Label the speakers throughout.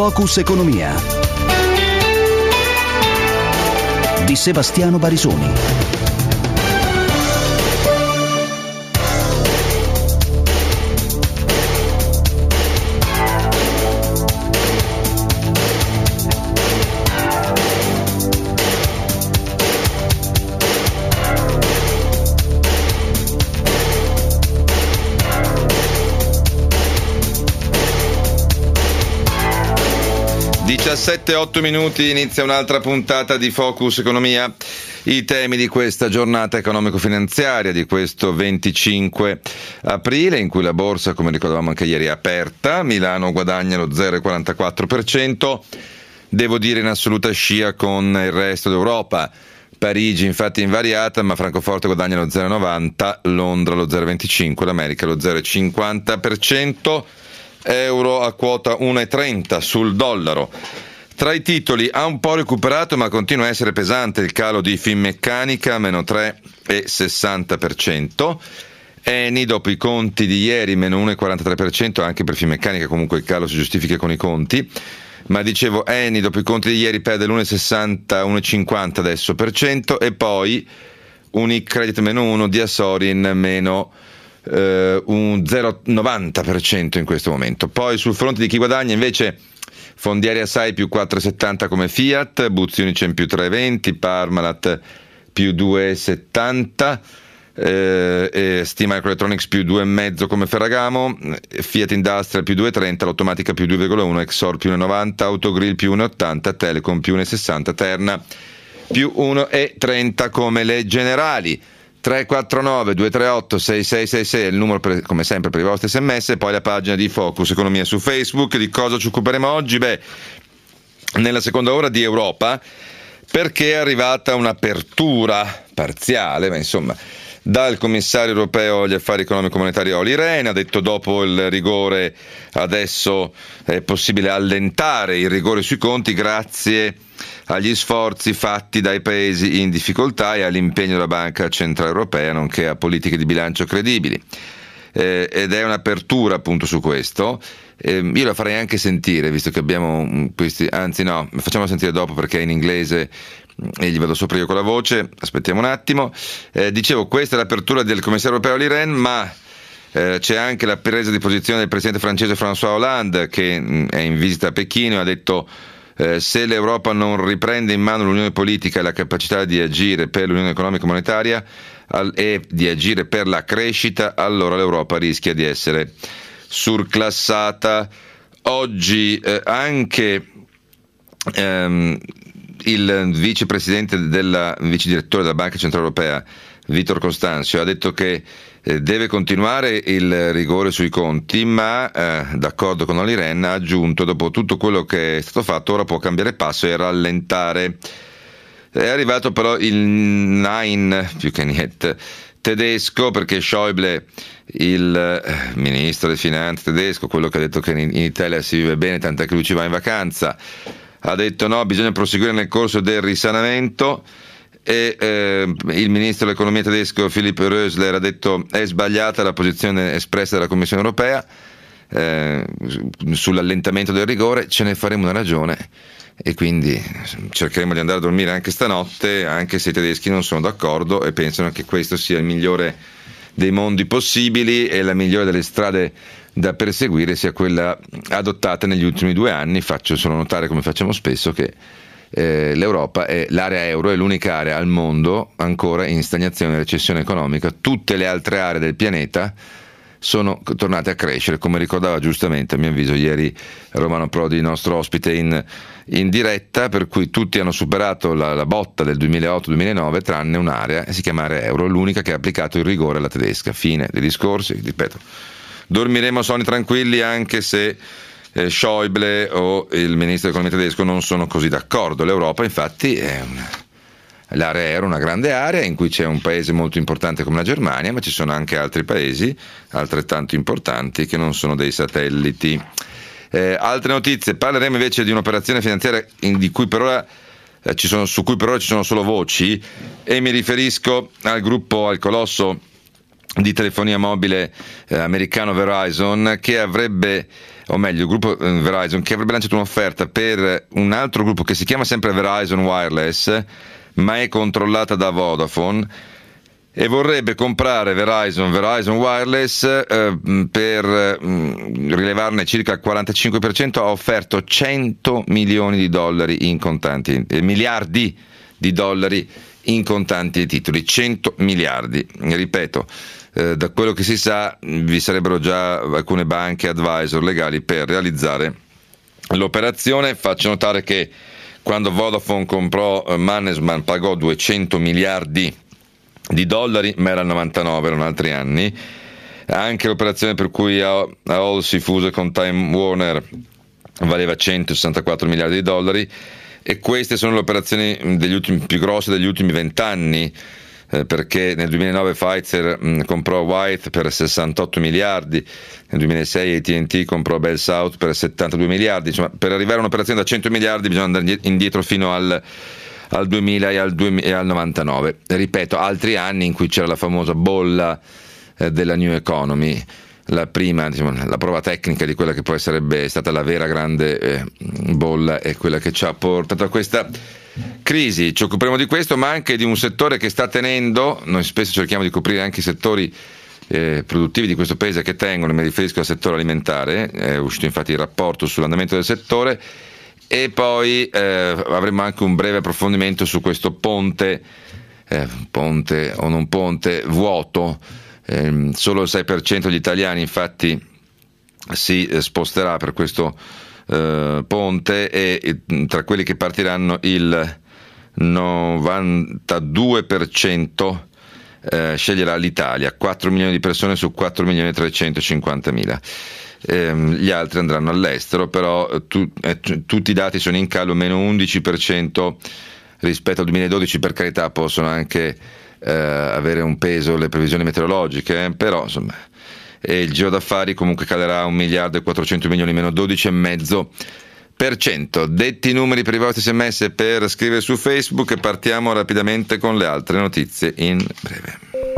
Speaker 1: Focus Economia di Sebastiano Barisoni.
Speaker 2: 17:08 minuti, inizia un'altra puntata di Focus Economia. I temi di questa giornata economico-finanziaria di questo 25 aprile, in cui la borsa, come ricordavamo anche ieri, è aperta. Milano guadagna lo 0,44%, devo dire in assoluta scia con il resto d'Europa. Parigi infatti invariata, ma Francoforte guadagna lo 0,90%, Londra lo 0,25%, l'America lo 0,50%. Euro a quota 1,30 sul dollaro. Tra i titoli ha un po' recuperato, ma continua a essere pesante il calo di Finmeccanica, meno 3,60%. Eni dopo i conti di ieri, meno 1,43%, anche per Finmeccanica comunque il calo si giustifica con i conti. Ma dicevo, Eni dopo i conti di ieri perde l'1,60, 1,50 adesso per cento, e poi Unicredit meno 1, Diasorin meno un 0,90% in questo momento. Poi sul fronte di chi guadagna invece Fondiaria Sai più 4,70 come Fiat, Buzzi Unicem più 3,20, Parmalat più 2,70, Steam Microelectronics più 2,5 come Ferragamo, Fiat Industrial più 2,30, l'Automatica più 2,1, Exor più 1,90, Autogrill più 1,80, Telecom più 1,60, Terna più 1,30 come le generali. 349 238 6666 è il numero come sempre per i vostri sms, e poi la pagina di Focus Economia su Facebook. Di cosa ci occuperemo oggi? Nella seconda ora di Europa, perché è arrivata un'apertura parziale, ma insomma, dal commissario europeo agli affari economico-monetari Olli Rehn. Ha detto dopo il rigore adesso è possibile allentare il rigore sui conti grazie agli sforzi fatti dai paesi in difficoltà e all'impegno della Banca Centrale Europea, nonché a politiche di bilancio credibili. Ed è un'apertura appunto su questo. Io la farei anche sentire, visto che abbiamo questi, anzi no, facciamo sentire dopo perché è in inglese e gli vado sopra io con la voce. Aspettiamo un attimo. Dicevo, questa è l'apertura del commissario europeo Olli Rehn, ma c'è anche la presa di posizione del presidente francese François Hollande, che è in visita a Pechino e ha detto: se l'Europa non riprende in mano l'unione politica e la capacità di agire per l'unione economica e monetaria e di agire per la crescita, allora l'Europa rischia di essere surclassata. Oggi anche il vicepresidente vice direttore della Banca Centrale Europea Vítor Constâncio ha detto che deve continuare il rigore sui conti, ma d'accordo con Olli Rehn ha aggiunto: dopo tutto quello che è stato fatto ora può cambiare passo e rallentare. È arrivato però il Nein più che niet tedesco, perché Schäuble, il ministro delle finanze tedesco, quello che ha detto che in Italia si vive bene, tant'è che lui ci va in vacanza, ha detto no, bisogna proseguire nel corso del risanamento. E il ministro dell'economia tedesco Philipp Rösler ha detto: è sbagliata la posizione espressa dalla Commissione europea sull'allentamento del rigore, ce ne faremo una ragione e quindi cercheremo di andare a dormire anche stanotte, anche se i tedeschi non sono d'accordo e pensano che questo sia il migliore dei mondi possibili e la migliore delle strade da perseguire sia quella adottata negli ultimi 2 anni. Faccio solo notare, come facciamo spesso, che l'Europa l'area euro è l'unica area al mondo ancora in stagnazione e recessione economica. Tutte le altre aree del pianeta sono tornate a crescere, come ricordava giustamente a mio avviso ieri Romano Prodi, il nostro ospite in diretta, per cui tutti hanno superato la botta del 2008-2009 tranne un'area, si chiama area euro, l'unica che ha applicato il rigore alla tedesca. Fine dei discorsi, ripeto, dormiremo sonni tranquilli anche se Schäuble o il ministro dell'economia tedesco non sono così d'accordo. L'Europa infatti l'area era una grande area in cui c'è un paese molto importante come la Germania, ma ci sono anche altri paesi altrettanto importanti che non sono dei satelliti. Altre notizie: parleremo invece di un'operazione finanziaria su cui per ora ci sono solo voci, e mi riferisco al colosso di telefonia mobile americano Verizon, che avrebbe, o meglio il gruppo Verizon, che avrebbe lanciato un'offerta per un altro gruppo che si chiama sempre Verizon Wireless, ma è controllata da Vodafone, e vorrebbe comprare Verizon Wireless per rilevarne circa il 45%. Ha offerto $100 milioni in contanti, miliardi di dollari in contanti e titoli, 100 miliardi. Ripeto, da quello che si sa vi sarebbero già alcune banche advisor legali per realizzare l'operazione. Faccio notare che quando Vodafone comprò Mannesmann pagò 200 miliardi di dollari, ma era il 99, erano altri anni. Anche l'operazione per cui AOL si fuse con Time Warner valeva 164 miliardi di dollari, e queste sono le operazioni più grosse degli ultimi 20 anni, perché nel 2009 Pfizer comprò Wyeth per 68 miliardi, nel 2006 AT&T comprò Bell South per 72 miliardi. Insomma, per arrivare a un'operazione da 100 miliardi bisogna andare indietro fino al 2000 e al 99. Ripeto, altri anni in cui c'era la famosa bolla della New Economy, la prima, la prova tecnica di quella che poi sarebbe stata la vera grande bolla, è quella che ci ha portato a questa crisi. Ci occuperemo di questo, ma anche di un settore che sta tenendo. Noi spesso cerchiamo di coprire anche i settori produttivi di questo paese che tengono, mi riferisco al settore alimentare. È uscito infatti il rapporto sull'andamento del settore, e poi avremo anche un breve approfondimento su questo ponte o non ponte vuoto. Solo il 6% degli italiani infatti si sposterà per questo ponte, e tra quelli che partiranno il 92% sceglierà l'Italia, 4 milioni di persone su 4 milioni e 350 mila. Gli altri andranno all'estero, però tutti i dati sono in calo, meno 11% rispetto al 2012. Per carità, possono anche avere un peso le previsioni meteorologiche, però insomma, e il giro d'affari comunque calerà 1 miliardo e 400 milioni, meno 12,5%. Detti i numeri per i vostri sms per scrivere su Facebook, e partiamo rapidamente con le altre notizie in breve.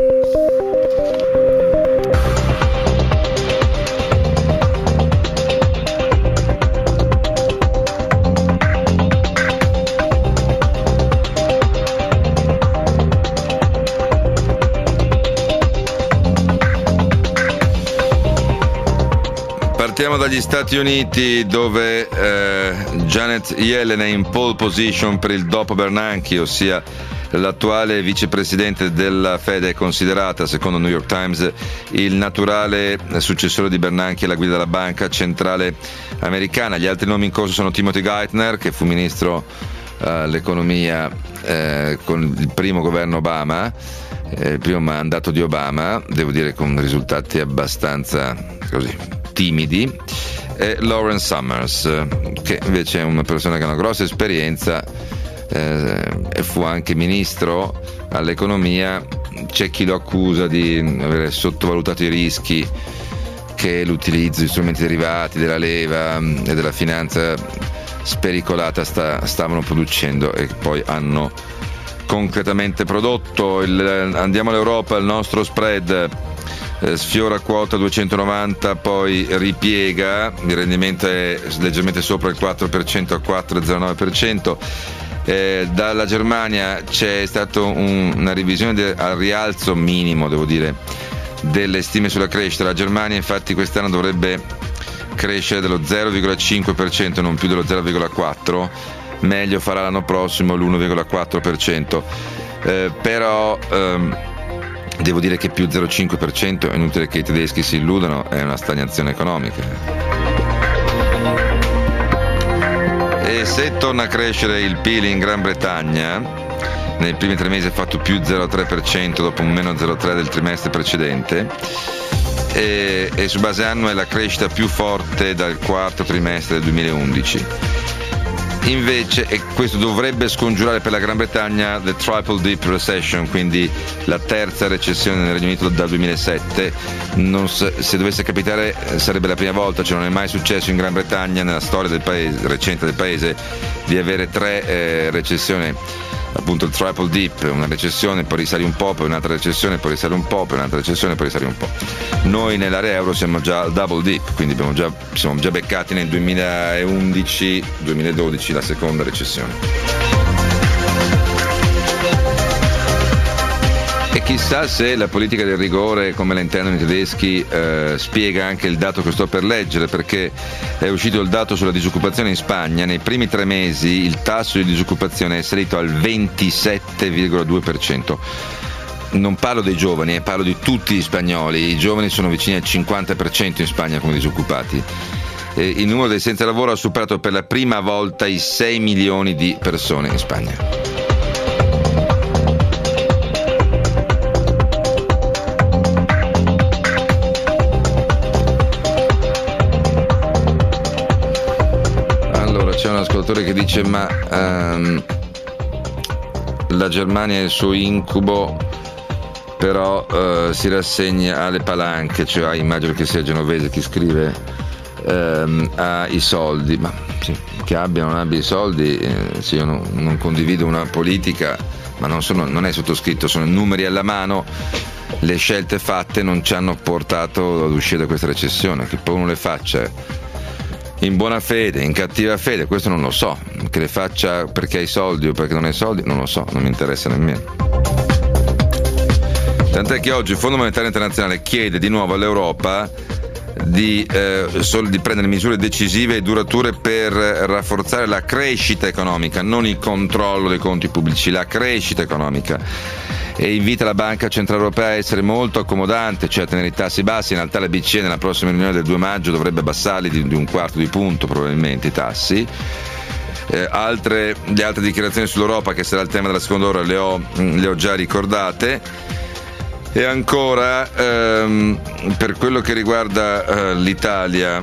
Speaker 2: Partiamo dagli Stati Uniti, dove Janet Yellen è in pole position per il dopo Bernanke, ossia l'attuale vicepresidente della Fed è considerata, secondo New York Times, il naturale successore di Bernanke alla guida della banca centrale americana. Gli altri nomi in corso sono Timothy Geithner, che fu ministro all'economia con il primo governo Obama, il primo mandato di Obama, devo dire con risultati abbastanza così timidi, e Lawrence Summers, che invece è una persona che ha una grossa esperienza e fu anche ministro all'economia. C'è chi lo accusa di avere sottovalutato i rischi che l'utilizzo di strumenti derivati, della leva e della finanza spericolata stavano producendo, e poi hanno concretamente prodotto. Andiamo all'Europa, il nostro spread sfiora quota 290, poi ripiega, il rendimento è leggermente sopra il 4% a 4,09%. Dalla Germania c'è stata una revisione al rialzo minimo, devo dire, delle stime sulla crescita. La Germania infatti quest'anno dovrebbe crescere dello 0,5%, non più dello 0,4%, meglio farà l'anno prossimo l'1,4%, però devo dire che più 0,5%, è inutile che i tedeschi si illudano, è una stagnazione economica. E se torna a crescere il PIL in Gran Bretagna, nei primi 3 mesi ha fatto più 0,3% dopo un meno 0,3% del trimestre precedente, e su base annua è la crescita più forte dal quarto trimestre del 2011. Invece, e questo dovrebbe scongiurare per la Gran Bretagna the triple dip recession, quindi la terza recessione nel Regno Unito dal 2007. Se dovesse capitare sarebbe la prima volta, cioè non è mai successo in Gran Bretagna nella storia del paese, recente del paese, di avere 3 recessioni appunto il triple dip, una recessione, poi risali un po', poi un'altra recessione, poi risali un po', poi un'altra recessione, poi risali un po'. Noi nell'area euro siamo già al double dip, quindi siamo già beccati nel 2011-2012 la seconda recessione. E chissà se la politica del rigore, come la intendono i tedeschi, spiega anche il dato che sto per leggere, perché è uscito il dato sulla disoccupazione in Spagna. Nei primi 3 mesi il tasso di disoccupazione è salito al 27,2%. Non parlo dei giovani, parlo di tutti gli spagnoli. I giovani sono vicini al 50% in Spagna come disoccupati. Il numero dei senza lavoro ha superato per la prima volta i 6 milioni di persone in Spagna. C'è un ascoltatore che dice ma la Germania è il suo incubo, però si rassegna alle palanche, cioè immagino che sia genovese chi scrive, ai soldi, ma sì, che abbia o non abbia i soldi, sì, io non condivido una politica, ma non è sottoscritto, sono numeri alla mano. Le scelte fatte non ci hanno portato ad uscire da questa recessione, che poi uno le faccia in buona fede, in cattiva fede, questo non lo so, che le faccia perché hai soldi o perché non hai soldi, non lo so, non mi interessa nemmeno. Tant'è che oggi il Fondo Monetario Internazionale chiede di nuovo all'Europa di prendere misure decisive e durature per rafforzare la crescita economica, non il controllo dei conti pubblici, la crescita economica, e invita la Banca Centrale Europea a essere molto accomodante, cioè a tenere i tassi bassi. In realtà la BCE nella prossima riunione del 2 maggio dovrebbe abbassarli di 1/4 di punto probabilmente i tassi. Le altre dichiarazioni sull'Europa, che sarà il tema della seconda ora, le ho già ricordate. E ancora per quello che riguarda l'Italia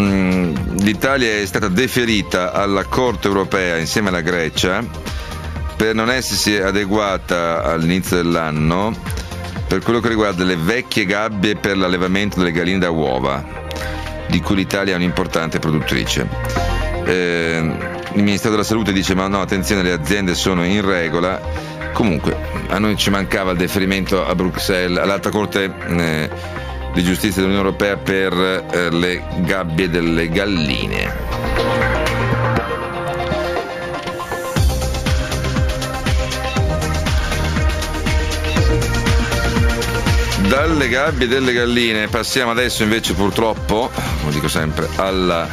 Speaker 2: è stata deferita alla Corte Europea insieme alla Grecia per non essersi adeguata all'inizio dell'anno per quello che riguarda le vecchie gabbie per l'allevamento delle galline da uova, di cui l'Italia è un'importante produttrice. Il Ministero della Salute dice ma no, attenzione, le aziende sono in regola. Comunque a noi ci mancava il deferimento a Bruxelles, all'Alta Corte di Giustizia dell'Unione Europea per le gabbie delle galline. Dalle gabbie delle galline passiamo adesso invece, purtroppo, come dico sempre, alla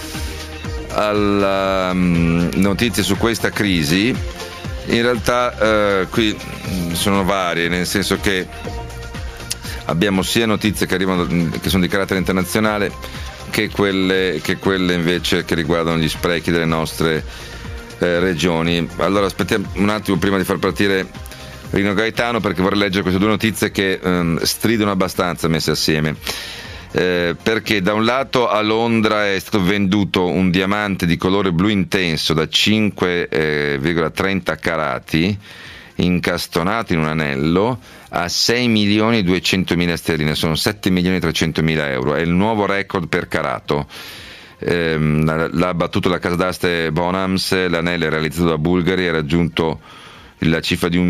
Speaker 2: notizia su questa crisi. In realtà qui sono varie, nel senso che abbiamo sia notizie che arrivano, che sono di carattere internazionale, che quelle invece che riguardano gli sprechi delle nostre regioni. Allora aspettiamo un attimo prima di far partire Rino Gaetano, perché vorrei leggere queste 2 notizie che stridono abbastanza messe assieme. Perché da un lato a Londra è stato venduto un diamante di colore blu intenso da 5,30 carati incastonato in un anello a 6.200.000 sterline, sono 7.300.000 euro, è il nuovo record per carato. L'ha battuto la casa d'aste Bonhams, l'anello è realizzato da Bulgari e ha raggiunto la cifra di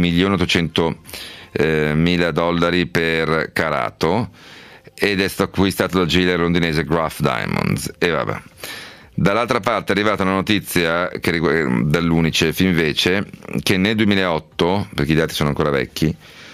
Speaker 2: $1.800.000 per carato, ed è stato acquistato dal gioielliere londinese Graf Diamonds. E vabbè. Dall'altra parte è arrivata una notizia che dall'Unicef invece, che nel 2008, perché i dati sono ancora vecchi,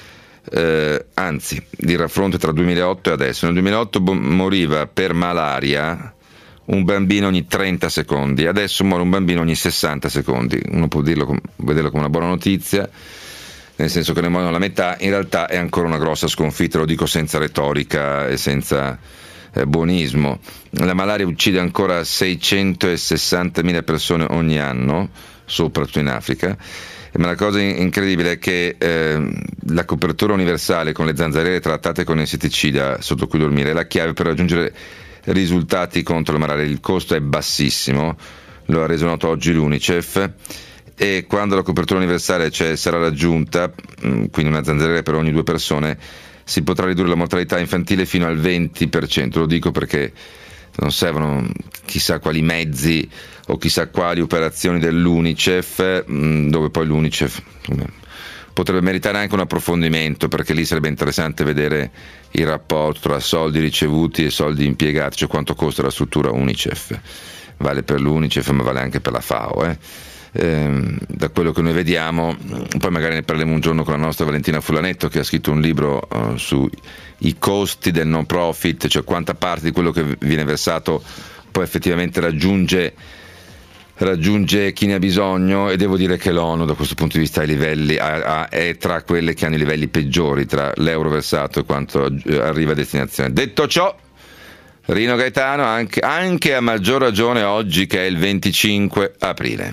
Speaker 2: anzi il raffronto tra 2008 e adesso, nel 2008 moriva per malaria un bambino ogni 30 secondi, adesso muore un bambino ogni 60 secondi. Uno può vederlo come una buona notizia, nel senso che ne muoiono la metà, in realtà è ancora una grossa sconfitta, lo dico senza retorica e senza buonismo. La malaria uccide ancora 660.000 persone ogni anno, soprattutto in Africa, ma la cosa incredibile è che la copertura universale con le zanzariere trattate con insetticida sotto cui dormire è la chiave per raggiungere risultati contro la malaria. Il costo è bassissimo, lo ha reso noto oggi l'Unicef, e quando la copertura universale sarà raggiunta, quindi una zanzariera per ogni 2 persone, si potrà ridurre la mortalità infantile fino al 20%. Lo dico perché non servono chissà quali mezzi o chissà quali operazioni dell'UNICEF, dove poi l'UNICEF potrebbe meritare anche un approfondimento, perché lì sarebbe interessante vedere il rapporto tra soldi ricevuti e soldi impiegati, cioè quanto costa la struttura UNICEF. Vale per l'UNICEF ma vale anche per la FAO, da quello che noi vediamo. Poi magari ne parleremo un giorno con la nostra Valentina Fulanetto, che ha scritto un libro sui costi del non profit, cioè quanta parte di quello che viene versato poi effettivamente raggiunge chi ne ha bisogno, e devo dire che l'ONU da questo punto di vista ai livelli è tra quelle che hanno i livelli peggiori tra l'euro versato e quanto arriva a destinazione. Detto ciò, Rino Gaetano anche a maggior ragione oggi che è il 25 aprile.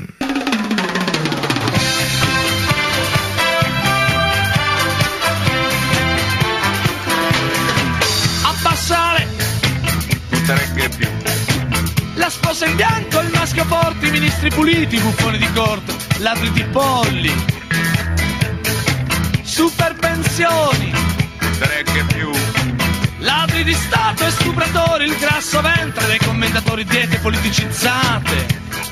Speaker 3: Abbassare
Speaker 4: tutte reghe più.
Speaker 3: La sposa in bianco, il maschio forte, i ministri puliti, i buffoni di corte, ladri di polli, super pensioni,
Speaker 4: tutte reghe più.
Speaker 3: ladri di Stato e stupratori, il grasso ventre dei commentatori, diete politicizzate,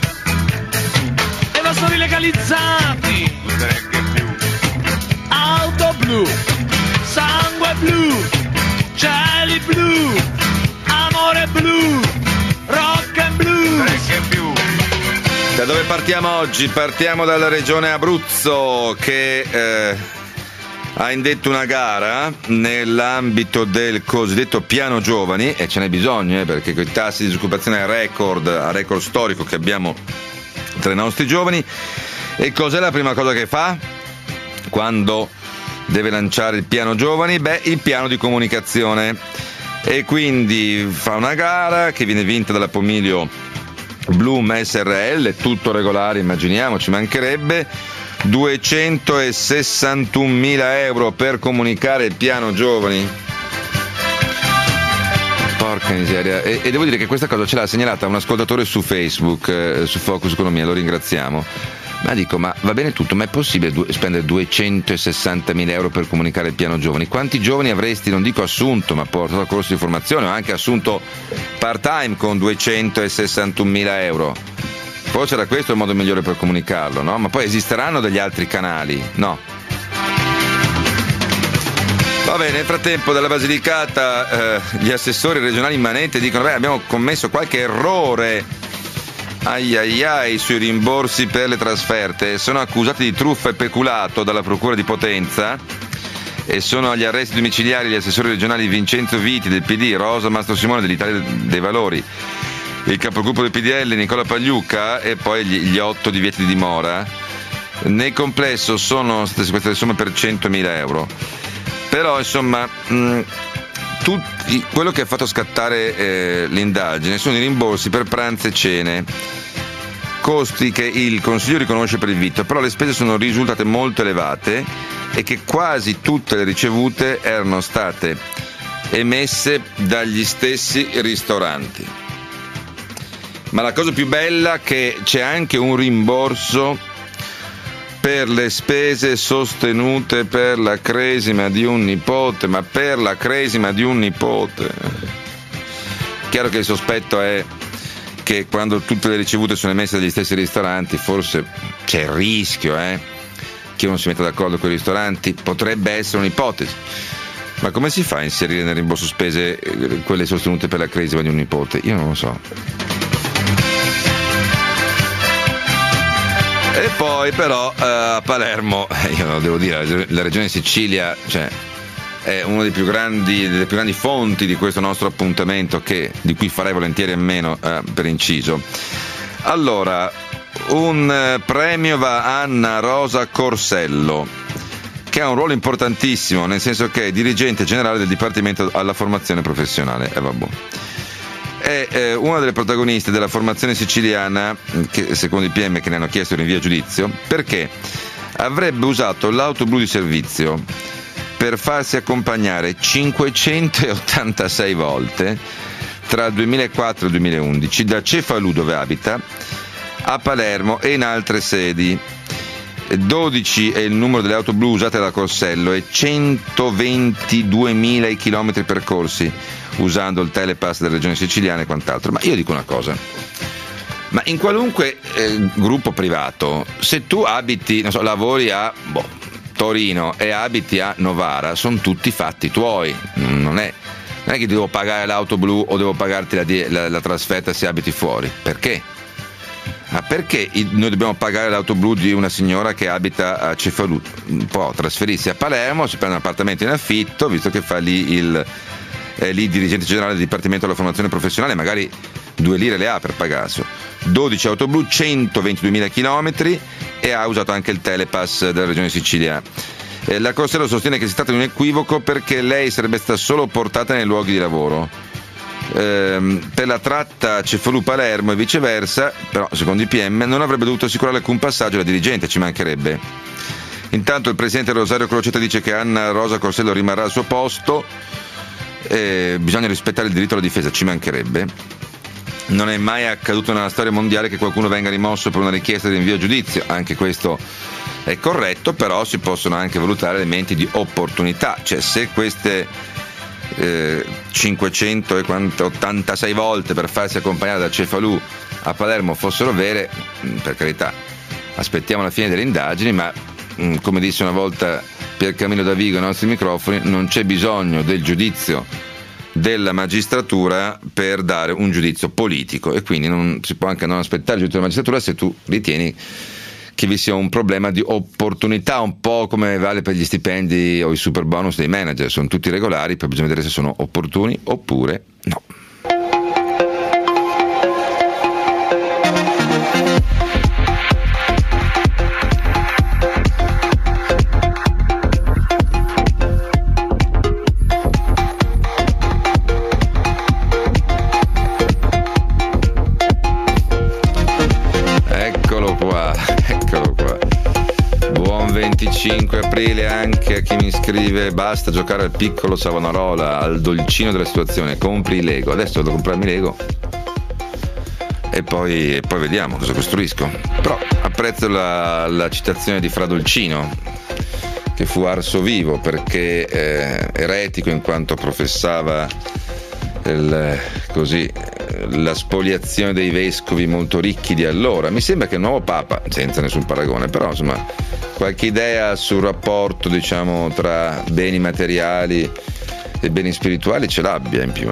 Speaker 3: evasori legalizzati,
Speaker 4: tutte reghe più.
Speaker 3: auto blu, sangue blu, cieli blu, amore blu, rock and blues.
Speaker 4: Reghe più.
Speaker 2: Da dove partiamo oggi? Partiamo dalla regione Abruzzo, che ha indetto una gara nell'ambito del cosiddetto piano giovani, e ce n'è bisogno, perché con i tassi di disoccupazione a record storico che abbiamo tra i nostri giovani. E cos'è la prima cosa che fa quando deve lanciare il piano giovani? Il piano di comunicazione. E quindi fa una gara che viene vinta dalla Pomilio Bloom SRL, tutto regolare, immaginiamo, ci mancherebbe. 261.000 euro per comunicare il piano giovani. Porca miseria. E devo dire che questa cosa ce l'ha segnalata un ascoltatore su Facebook, su Focus Economia, lo ringraziamo. Ma dico, ma va bene tutto, ma è possibile spendere 260.000 euro per comunicare il piano giovani? Quanti giovani avresti, non dico assunto, ma portato a corso di formazione, o anche assunto part time con 261.000 euro? Forse era questo il modo migliore per comunicarlo, no? Ma poi esisteranno degli altri canali? No. Va bene, nel frattempo dalla Basilicata gli assessori regionali immanenti dicono abbiamo commesso qualche errore sui rimborsi per le trasferte. Sono accusati di truffa e peculato dalla Procura di Potenza e sono agli arresti domiciliari gli assessori regionali Vincenzo Viti del PD, Rosa Mastro Simone dell'Italia dei Valori, il capogruppo del PDL Nicola Pagliuca e poi gli 8 divieti di dimora. Nel complesso sono state sequestrate somme per 100.000 euro. Però insomma quello che ha fatto scattare l'indagine sono i rimborsi per pranzi e cene, costi che il Consiglio riconosce per il vitto, però le spese sono risultate molto elevate e che quasi tutte le ricevute erano state emesse dagli stessi ristoranti. Ma la cosa più bella è che c'è anche un rimborso per le spese sostenute per la cresima di un nipote, ma per la cresima di un nipote. Chiaro che il sospetto è che quando tutte le ricevute sono emesse dagli stessi ristoranti, forse c'è il rischio che uno si metta d'accordo con i ristoranti, potrebbe essere un'ipotesi. Ma come si fa a inserire nel rimborso spese quelle sostenute per la cresima di un nipote? Io non lo so. E poi però a Palermo, io lo devo dire, la regione Sicilia è una delle più grandi fonti di questo nostro appuntamento, di cui farei volentieri a meno per inciso. Allora, un premio va a Anna Rosa Corsello, che ha un ruolo importantissimo, nel senso che è dirigente generale del Dipartimento alla formazione professionale. Vabbè. È una delle protagoniste della formazione siciliana, che secondo i PM che ne hanno chiesto il rinvio a giudizio, perché avrebbe usato l'auto blu di servizio per farsi accompagnare 586 volte tra il 2004 e il 2011 da Cefalù, dove abita, a Palermo e in altre sedi. 12 è il numero delle auto blu usate da Corsello e 122.000 i chilometri percorsi usando il telepass delle regioni siciliane e quant'altro. Ma io dico una cosa, ma in qualunque gruppo privato, se tu abiti, non so, lavori a Torino e abiti a Novara, sono tutti fatti tuoi, non è che devo pagare l'auto blu o devo pagarti la trasferta se abiti fuori. Perché? Ma perché noi dobbiamo pagare l'auto blu di una signora che abita a Cefalù? Può trasferirsi a Palermo, si prende un appartamento in affitto, visto che fa lì lì dirigente generale del Dipartimento della Formazione Professionale, magari 2 lire le ha per pagarselo. 12 auto blu, 122.000 chilometri e ha usato anche il telepass della regione Sicilia. La Corsello sostiene che si tratta di un equivoco perché lei sarebbe stata solo portata nei luoghi di lavoro. Per la tratta Cefalù-Palermo e viceversa, però secondo i PM non avrebbe dovuto assicurare alcun passaggio alla dirigente, ci mancherebbe. Intanto il presidente Rosario Crocetta dice che Anna Rosa Corsello rimarrà al suo posto, bisogna rispettare il diritto alla difesa, ci mancherebbe. Non è mai accaduto nella storia mondiale che qualcuno venga rimosso per una richiesta di rinvio a giudizio, anche questo è corretto, però si possono anche valutare elementi di opportunità, cioè se queste 586 volte per farsi accompagnare da Cefalù a Palermo fossero vere, per carità, aspettiamo la fine delle indagini, ma come disse una volta Piercamillo Davigo ai nostri microfoni, non c'è bisogno del giudizio della magistratura per dare un giudizio politico, e quindi non si può anche non aspettare il giudizio della magistratura se tu ritieni che vi sia un problema di opportunità, un po' come vale per gli stipendi o i super bonus dei manager, sono tutti regolari, poi bisogna vedere se sono opportuni oppure no. Buon 25 aprile anche a chi mi scrive: basta giocare al piccolo Savonarola, al dolcino della situazione, compri i Lego. Adesso devo comprarmi Lego e poi vediamo cosa costruisco. Però apprezzo la citazione di Fra Dolcino, che fu arso vivo perché eretico in quanto professava la spoliazione dei vescovi molto ricchi di allora. Mi sembra che il nuovo Papa, senza nessun paragone, però insomma qualche idea sul rapporto, diciamo, tra beni materiali e beni spirituali ce l'abbia in più,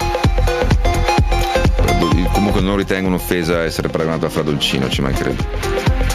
Speaker 2: Comunque non ritengo un'offesa essere paragonato a Fra Dolcino, ci mancherebbe.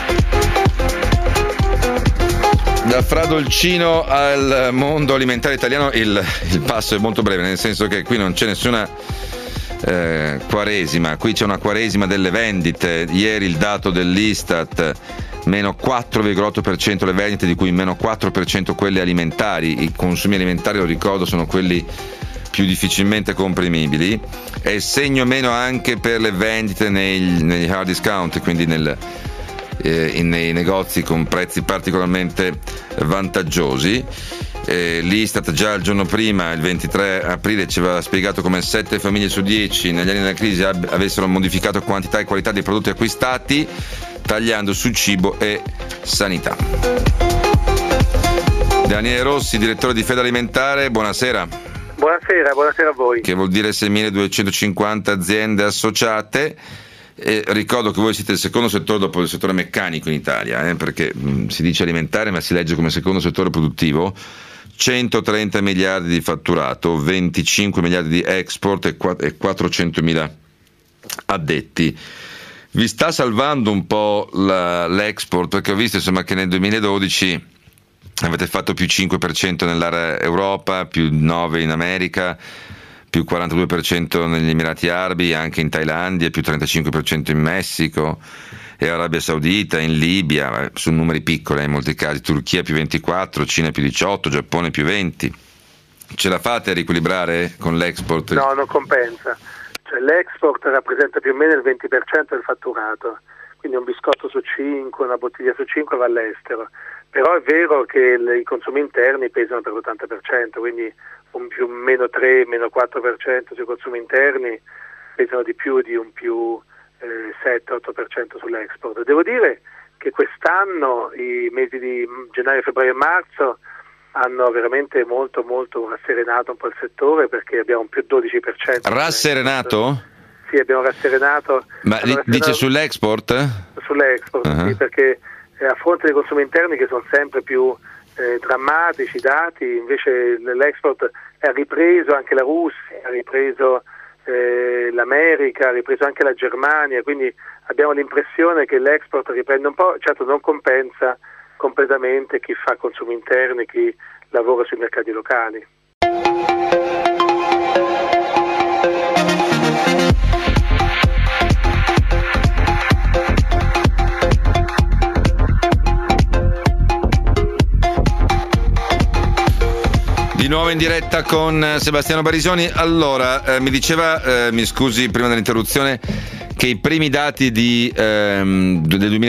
Speaker 2: Da Fra Dolcino al mondo alimentare italiano il passo è molto breve, nel senso che qui non c'è nessuna quaresima, qui c'è una quaresima delle vendite. Ieri il dato dell'Istat: meno 4,8% le vendite, di cui meno 4% quelle alimentari. I consumi alimentari, lo ricordo, sono quelli più difficilmente comprimibili. È segno meno anche per le vendite negli hard discount, quindi nei negozi con prezzi particolarmente vantaggiosi. L'Istat già il giorno prima, il 23 aprile, ci aveva spiegato come 7 famiglie su 10 negli anni della crisi avessero modificato quantità e qualità dei prodotti acquistati, tagliando su cibo e sanità. Daniele Rossi, direttore di Fedalimentare, buonasera.
Speaker 5: Buonasera a voi.
Speaker 2: Che vuol dire 6.250 aziende associate. Ricordo che voi siete il secondo settore dopo il settore meccanico in Italia, perché si dice alimentare ma si legge come secondo settore produttivo. 130 miliardi di fatturato, 25 miliardi di export e 400.000 addetti. Vi sta salvando un po' l'export? Perché ho visto insomma che nel 2012 avete fatto più 5% nell'area Europa, più 9% in America, più 42% negli Emirati Arabi, anche in Thailandia, più 35% in Messico e Arabia Saudita, in Libia, su numeri piccoli in molti casi, Turchia più 24%, Cina più 18%, Giappone più 20%. Ce la fate a riequilibrare con l'export?
Speaker 5: No, non compensa. Cioè, l'export rappresenta più o meno il 20% del fatturato, quindi un biscotto su 5, una bottiglia su 5 va all'estero. Però è vero che i consumi interni pesano per l'80%, quindi un più meno 3, meno 4% sui consumi interni pesano di più di un più 7-8% sull'export. Devo dire che quest'anno i mesi di gennaio, febbraio e marzo hanno veramente molto rasserenato un po' il settore, perché abbiamo un più 12%.
Speaker 2: Rasserenato?
Speaker 5: Sì, abbiamo rasserenato.
Speaker 2: Ma dice sull'export?
Speaker 5: Sull'export, sì, perché a fronte dei consumi interni che sono sempre più drammatici i dati, invece l'export ha ripreso, anche la Russia, ha ripreso l'America, ha ripreso anche la Germania, quindi abbiamo l'impressione che l'export riprende un po', certo non compensa completamente chi fa consumi interni, chi lavora sui mercati locali.
Speaker 2: Di nuovo in diretta con Sebastiano Barisoni. Allora, mi diceva, mi scusi prima dell'interruzione, che i primi dati del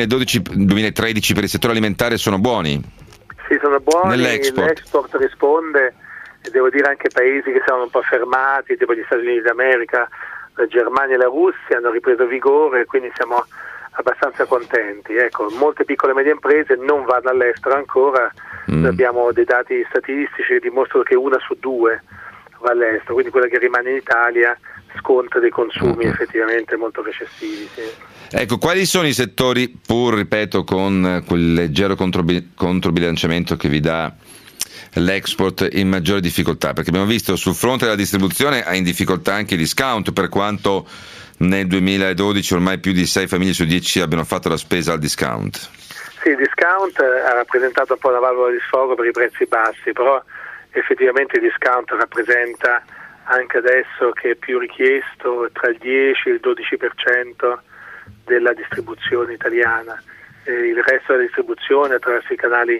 Speaker 2: 2012-2013 per il settore alimentare sono buoni.
Speaker 5: Sì, sono buoni,
Speaker 2: nell'export.
Speaker 5: L'export risponde, e devo dire anche paesi che sono un po' fermati, tipo gli Stati Uniti d'America, la Germania e la Russia hanno ripreso vigore, quindi siamo abbastanza contenti. Ecco, molte piccole e medie imprese non vanno all'estero ancora. Abbiamo dei dati statistici che dimostrano che 1 su 2 va all'estero, quindi quella che rimane in Italia sconta dei consumi effettivamente molto recessivi. Sì.
Speaker 2: Ecco, quali sono i settori, pur ripeto con quel leggero controbilanciamento che vi dà l'export, in maggiore difficoltà? Perché abbiamo visto sul fronte della distribuzione ha in difficoltà anche i discount, per quanto nel 2012 ormai più di 6 famiglie su 10 abbiano fatto la spesa al discount.
Speaker 5: Sì, il discount ha rappresentato un po' una valvola di sfogo per i prezzi bassi, però effettivamente il discount rappresenta anche adesso che è più richiesto tra il 10 e il 12% della distribuzione italiana. Il resto della distribuzione attraverso i canali,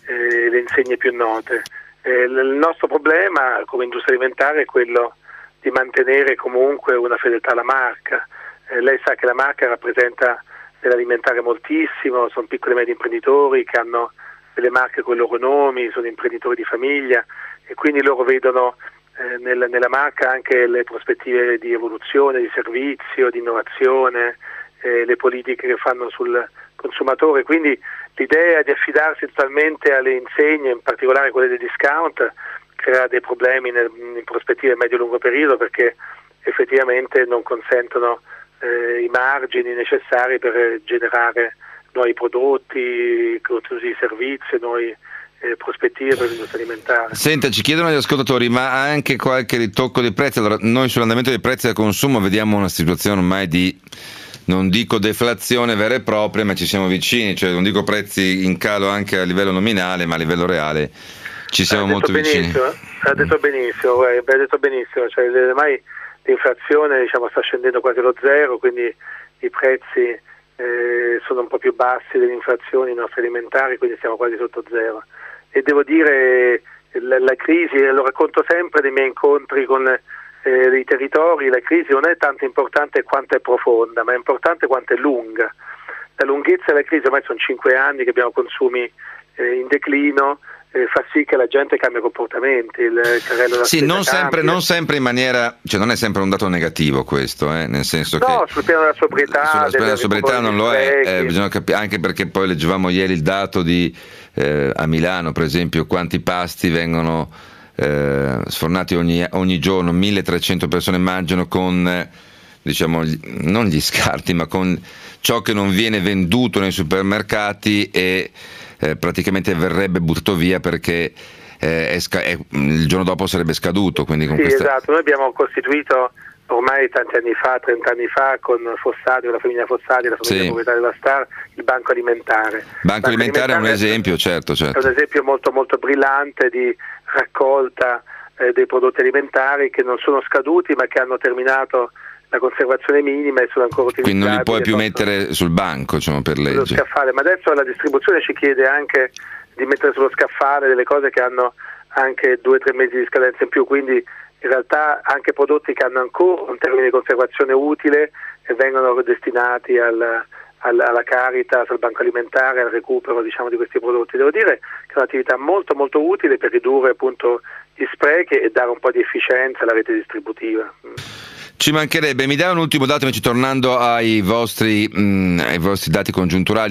Speaker 5: le insegne più note. Il nostro problema come industria alimentare è quello di mantenere comunque una fedeltà alla marca. Lei sa che la marca rappresenta dell'alimentare moltissimo, sono piccoli e medi imprenditori che hanno delle marche con i loro nomi, sono imprenditori di famiglia e quindi loro vedono nella marca anche le prospettive di evoluzione, di servizio, di innovazione, le politiche che fanno sul consumatore, quindi l'idea di affidarsi totalmente alle insegne, in particolare quelle dei discount, crea dei problemi in prospettive medio-lungo periodo, perché effettivamente non consentono i margini necessari per generare nuovi prodotti, contenuti di servizio, nuove prospettive per l'industria alimentare.
Speaker 2: Senta, ci chiedono gli ascoltatori, ma anche qualche ritocco dei prezzi? Allora, noi sull'andamento dei prezzi al consumo vediamo una situazione ormai di, non dico deflazione vera e propria, ma ci siamo vicini, cioè non dico prezzi in calo anche a livello nominale, ma a livello reale ci siamo molto vicini.
Speaker 5: Ha detto benissimo, cioè ormai l'inflazione sta scendendo quasi allo zero, quindi i prezzi sono un po' più bassi dell'inflazione, i nostri alimentari, quindi siamo quasi sotto zero. E devo dire, la crisi, lo racconto sempre nei miei incontri con i territori, la crisi non è tanto importante quanto è profonda, ma è importante quanto è lunga. La lunghezza della crisi, ormai sono 5 anni che abbiamo consumi in declino, fa sì che la gente cambia comportamenti, il carrello della
Speaker 2: sì, non sempre in maniera, cioè non è sempre un dato negativo questo, nel senso
Speaker 5: no,
Speaker 2: che
Speaker 5: sul piano della sobrietà,
Speaker 2: sulla della sobrietà non lo è, bisogna capire, anche perché poi leggevamo ieri il dato di a Milano per esempio quanti pasti vengono sfornati ogni giorno, 1300 persone mangiano con diciamo non gli scarti, ma con ciò che non viene venduto nei supermercati e praticamente verrebbe buttato via perché il giorno dopo sarebbe scaduto. Quindi con
Speaker 5: Esatto, noi abbiamo costituito ormai tanti anni fa, 30 anni fa, con Fossati, con la famiglia Fossati, la famiglia proprietaria della Star, il Banco Alimentare.
Speaker 2: Banco Alimentare è un esempio, certo.
Speaker 5: È un esempio molto molto brillante di raccolta dei prodotti alimentari che non sono scaduti ma che hanno terminato la conservazione minima e sono ancora utilizzati.
Speaker 2: Quindi non li puoi più mettere sul banco, per legge.
Speaker 5: Scaffale, ma adesso la distribuzione ci chiede anche di mettere sullo scaffale delle cose che hanno anche 2 o 3 mesi di scadenza in più, quindi in realtà anche prodotti che hanno ancora un termine di conservazione utile e vengono destinati alla Caritas, al Banco Alimentare, al recupero di questi prodotti. Devo dire che è un'attività molto molto utile per ridurre appunto gli sprechi e dare un po' di efficienza alla rete distributiva.
Speaker 2: Ci mancherebbe. Mi dai un ultimo dato invece, tornando ai vostri dati congiunturali.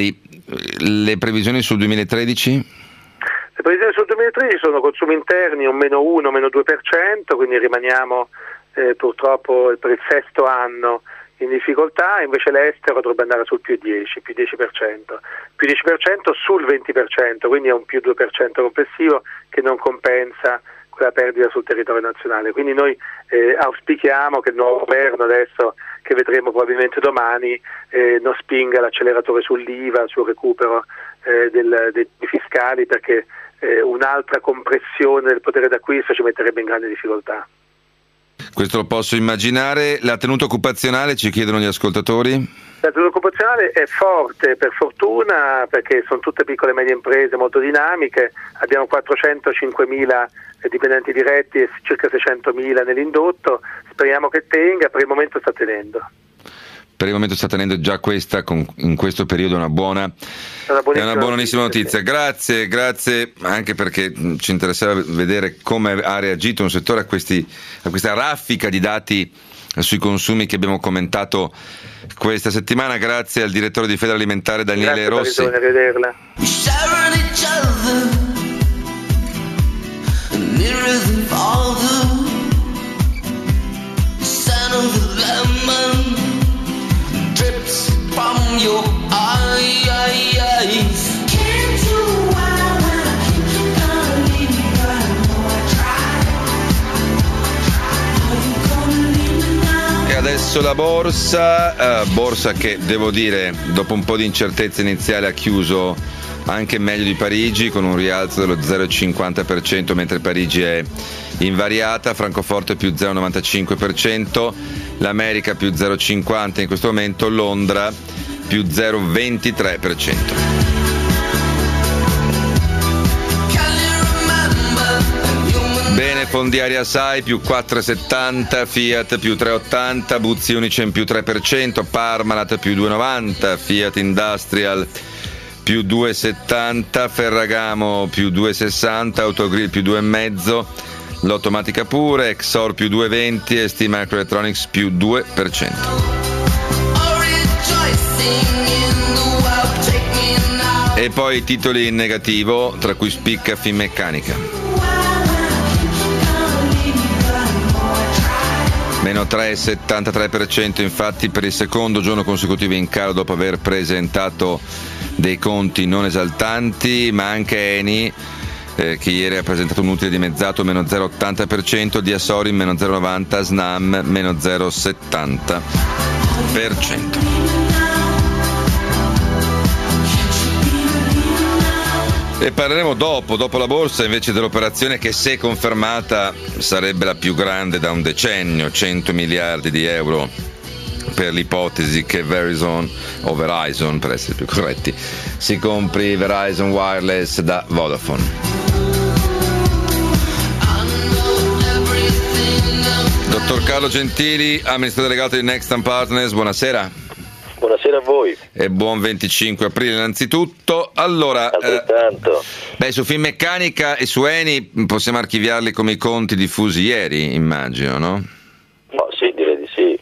Speaker 2: le previsioni sul 2013?
Speaker 5: Le previsioni sul 2013 sono consumi interni un meno 1, meno 2%, quindi rimaniamo purtroppo per il sesto anno in difficoltà, invece l'estero dovrebbe andare sul più 10%, più 10% sul 20%, quindi è un più 2% complessivo che non compensa quella perdita sul territorio nazionale. Quindi noi auspichiamo che il nuovo governo, adesso che vedremo probabilmente domani, non spinga l'acceleratore sull'IVA, sul recupero dei fiscali, perché un'altra compressione del potere d'acquisto ci metterebbe in grande difficoltà.
Speaker 2: Questo lo posso immaginare. La tenuta occupazionale, ci chiedono gli ascoltatori?
Speaker 5: La tenuta occupazionale è forte, per fortuna, perché sono tutte piccole e medie imprese molto dinamiche. Abbiamo 405.000 dipendenti diretti e circa 600.000 nell'indotto. Speriamo che tenga, per il momento sta tenendo. Per il momento sta tenendo già questa, in questo periodo, è una buonissima notizia.
Speaker 2: Grazie anche perché ci interessava vedere come ha reagito un settore a questa raffica di dati sui consumi che abbiamo commentato questa settimana. Grazie al direttore di Federalimentare Daniele Rossi.
Speaker 5: Grazie, vederla.
Speaker 6: From your eyes, can't you gonna leave me more try? Are you gonna leave me now?
Speaker 2: E adesso la borsa che devo dire dopo un po' di incertezza iniziale ha chiuso anche meglio di Parigi, con un rialzo dello 0,50%, mentre Parigi è invariata, Francoforte più 0,95%, l'America più 0,50% in questo momento, Londra più 0,23%. Bene, Fondiaria Sai più 4,70%, Fiat più 3,80%, Buzzi Unicem più 3%, Parmalat più 2,90%, Fiat Industrial più 2,70%, Ferragamo più 2,60%, Autogrill più 2,5%, Lottomatica pure, Exor più 2,20% e Steam Microelectronics più 2%. E poi i titoli in negativo, tra cui spicca Finmeccanica. Meno 3,73% infatti per il secondo giorno consecutivo in calo dopo aver presentato dei conti non esaltanti, ma anche Eni che ieri ha presentato un utile dimezzato meno 0,80%, Diasorin meno 0,90%, Snam meno 0,70%. E parleremo dopo la borsa invece dell'operazione che, se confermata, sarebbe la più grande da un decennio, 100 miliardi di euro per l'ipotesi che Verizon per essere più corretti, si compri Verizon Wireless da Vodafone. Dottor Carlo Gentili, amministratore delegato di Nextam Partners, buonasera.
Speaker 7: Buonasera a voi.
Speaker 2: E buon 25 aprile innanzitutto. Allora, su Finmeccanica e su Eni possiamo archiviarli come i conti diffusi ieri, immagino, no?
Speaker 7: No, sì, direi di sì.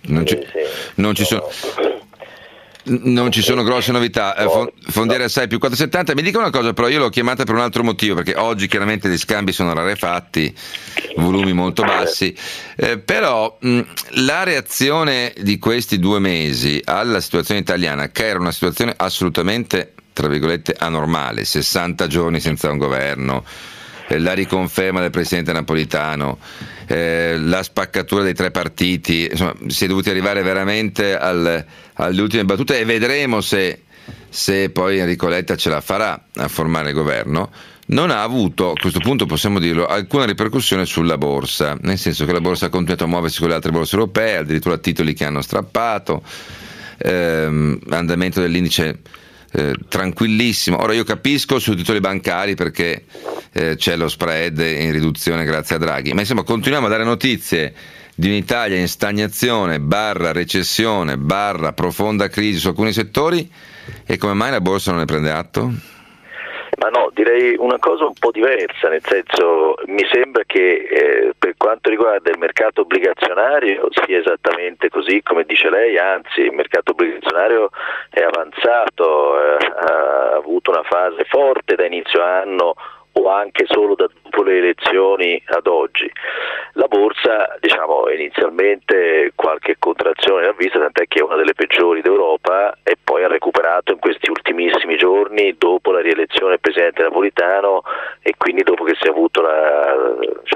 Speaker 2: Non ci sono grosse novità. Fondiaria Assai più 4,70. Mi dica una cosa, però io l'ho chiamata per un altro motivo, perché oggi chiaramente gli scambi sono rarefatti, volumi molto bassi, però la reazione di questi 2 mesi alla situazione italiana, che era una situazione assolutamente, tra virgolette, anormale, 60 giorni senza un governo, la riconferma del presidente Napolitano, la spaccatura dei 3 partiti, insomma si è dovuti arrivare veramente alle ultime battute, e vedremo se poi Enrico Letta ce la farà a formare il governo. Non ha avuto, a questo punto possiamo dirlo, alcuna ripercussione sulla borsa, nel senso che la borsa ha continuato a muoversi con le altre borse europee, addirittura titoli che hanno strappato, andamento dell'indice tranquillissimo. Ora io capisco sui titoli bancari perché c'è lo spread in riduzione grazie a Draghi, ma insomma continuiamo a dare notizie di un'Italia in stagnazione / recessione / profonda crisi su alcuni settori, e come mai la borsa non ne prende atto?
Speaker 7: Ma no, direi una cosa un po' diversa, nel senso, mi sembra che per quanto riguarda il mercato obbligazionario sia esattamente così come dice lei, anzi il mercato obbligazionario è avanzato, ha avuto una fase forte da inizio anno o anche solo da dopo le elezioni ad oggi. La borsa, diciamo, inizialmente qualche contrazione l'ha vista, tant'è che è una delle peggiori d'Europa, e poi ha recuperato in questi ultimissimi giorni dopo la rielezione del presidente Napolitano, e quindi dopo che si è avuto una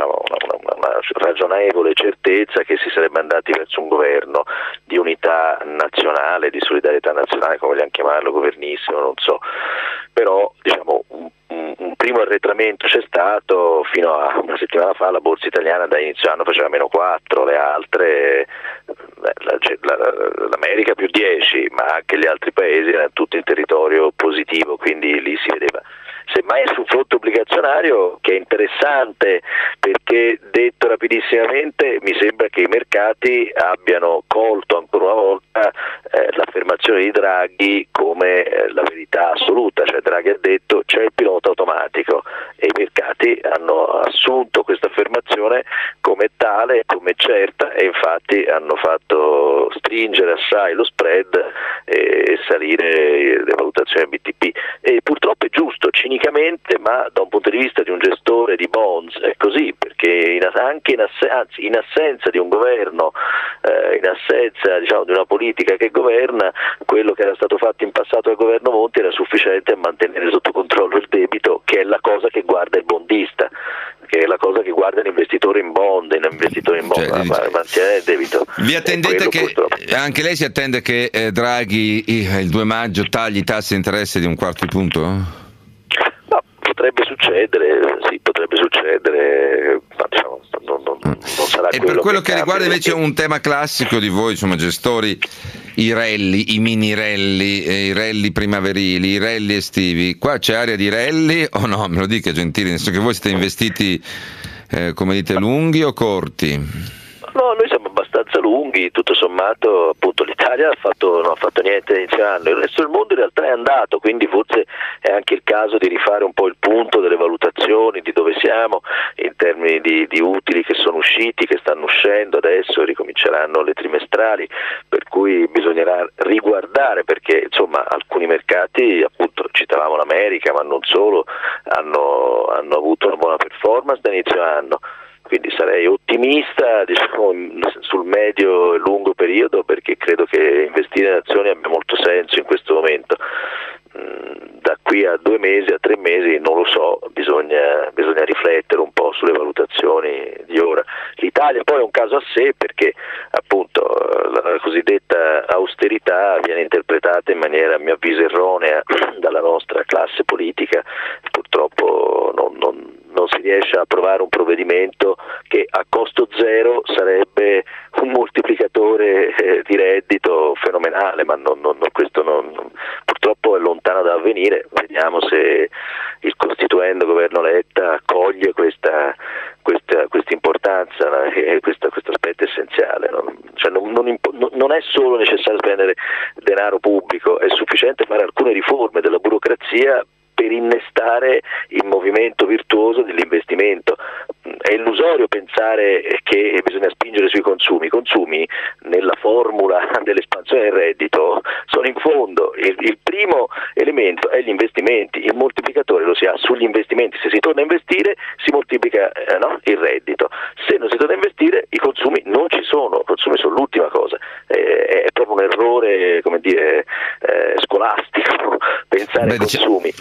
Speaker 7: ragionevole certezza che si sarebbe andati verso un governo di unità nazionale, di solidarietà nazionale, come vogliamo chiamarlo, governissimo, non so. Però diciamo un primo arretramento c'è stato. Fino a una settimana fa la borsa italiana da inizio anno faceva -4, le altre, l'America +10, ma anche gli altri paesi erano tutti in territorio positivo, quindi lì si vedeva. Semmai sul fronte obbligazionario, che è interessante perché, detto rapidissimamente, mi sembra che i mercati abbiano colto ancora una volta l'affermazione di Draghi come la verità assoluta, cioè Draghi ha detto c'è il pilota automatico, e i mercati hanno assunto questa affermazione come tale, come certa, e infatti hanno fatto stringere assai lo spread e salire le valutazioni BTP, e purtroppo è giusto, cinicamente, ma da un punto di vista di un gestore di bonds è così, perché anche in assenza di un governo, in assenza, diciamo, di una politica che governa, quello che era stato fatto in passato dal governo Monti era sufficiente a mantenere sotto controllo il debito, che è la cosa che guarda il bondista, che è la cosa che guarda l'investitore in bond, mantiene il debito.
Speaker 2: Vi attendete che purtroppo, anche lei si attende che Draghi il 2 maggio tagli i tassi di interesse di 1/4 di punto?
Speaker 7: No, potrebbe succedere, ma diciamo, non sarà.
Speaker 2: E per quello che riguarda invece un tema classico di voi, insomma, gestori, i rally, i mini rally, i rally primaverili, i rally estivi, qua c'è area di rally o no? Me lo dica, Gentili, nel senso che voi siete investiti, come dite, lunghi o corti?
Speaker 7: No, noi siamo abbastanza lunghi, tutto sommato. Appunto l'Italia non ha fatto niente inizio anno, il resto del mondo in realtà è andato, quindi forse è anche il caso di rifare un po' il punto delle valutazioni, di dove siamo in termini di utili che sono usciti, che stanno uscendo adesso, ricominceranno le trimestrali, per cui bisognerà riguardare, perché insomma alcuni mercati, appunto citavamo l'America, ma non solo, hanno avuto una buona performance da inizio anno. Quindi sarei ottimista, diciamo, sul medio e lungo periodo, perché credo che investire in azioni abbia molto senso in questo momento. Da qui a 2 mesi, a 3 mesi, non lo so, bisogna riflettere un po' sulle valutazioni di ora. L'Italia poi è un caso a sé, perché appunto la cosiddetta austerità viene interpretata in maniera, a mio avviso, erronea dalla nostra classe politica. Purtroppo non si riesce a approvare un provvedimento che a costo zero sarebbe un moltiplicatore di reddito fenomenale, ma questo purtroppo è lontano da avvenire. Vediamo se il costituendo governo Letta coglie questa importanza e questo aspetto essenziale. Non è solo necessario spendere denaro pubblico, è sufficiente fare alcune riforme della burocrazia per innestare il movimento virtuoso dell'investimento. È illusorio pensare che bisogna spingere sui consumi. I consumi nella formula dell'espansione del reddito sono in fondo. Il primo elemento è gli investimenti, il moltiplicatore lo si ha sugli investimenti. Se si torna a investire si moltiplica il reddito. Se non si torna a investire i consumi non ci sono, i consumi sono l'ultima cosa. È proprio un errore, come dire, scolastico pensare ai consumi.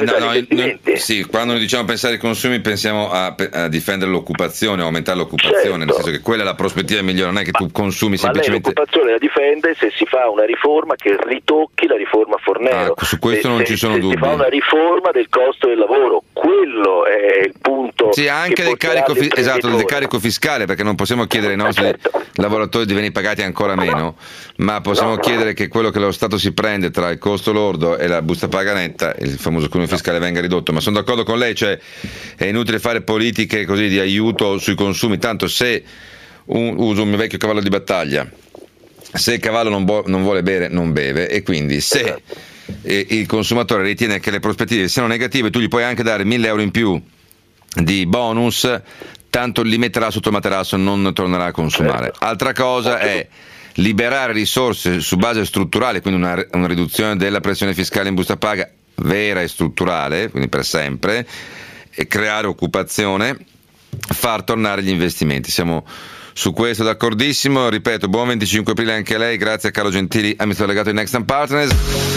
Speaker 2: Sì, quando noi diciamo pensare ai consumi pensiamo a difendere l'occupazione, a aumentare l'occupazione, certo, nel senso che quella è la prospettiva migliore, non è che tu consumi semplicemente.
Speaker 7: Ma l'occupazione la difende se si fa una riforma che ritocchi la riforma Fornero.
Speaker 2: Su questo non ci sono dubbi.
Speaker 7: Si fa una riforma del costo del lavoro, quello è il punto.
Speaker 2: Sì, anche del carico fiscale, perché non possiamo chiedere ai nostri lavoratori di venire pagati ancora meno, ma possiamo chiedere che quello che lo Stato si prende tra il costo lordo e la busta paga netta, il famoso cuneo fiscale, venga ridotto. Ma sono d'accordo con lei, cioè è inutile fare politiche così di aiuto sui consumi, tanto se uso un mio vecchio cavallo di battaglia, se il cavallo non vuole bere non beve, e quindi se e il consumatore ritiene che le prospettive siano negative, tu gli puoi anche dare 1.000 euro in più di bonus, tanto li metterà sotto il materasso, non tornerà a consumare.
Speaker 8: Certo.
Speaker 2: Altra cosa è liberare risorse su base strutturale, quindi una riduzione della pressione fiscale in busta paga vera e strutturale, quindi per sempre, e creare occupazione, far tornare gli investimenti. Siamo su questo d'accordissimo. Ripeto, buon 25 aprile anche a lei, grazie a Carlo Gentili, amministratore delegato di Nextam Partners.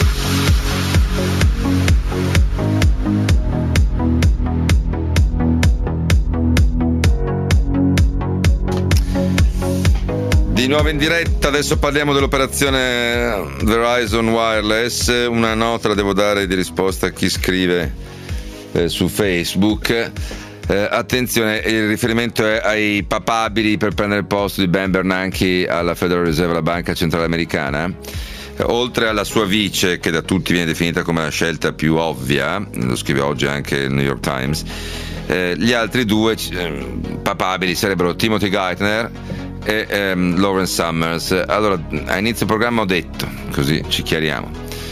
Speaker 2: Di nuovo in diretta, adesso parliamo dell'operazione Verizon Wireless. Una nota la devo dare di risposta a chi scrive su Facebook. Attenzione, il riferimento è ai papabili per prendere il posto di Ben Bernanke alla Federal Reserve, la banca centrale americana. Oltre alla sua vice, che da tutti viene definita come la scelta più ovvia, lo scrive oggi anche il New York Times, gli altri due papabili sarebbero Timothy Geithner e Lawrence Summers. Allora, a inizio programma ho detto, così ci chiariamo,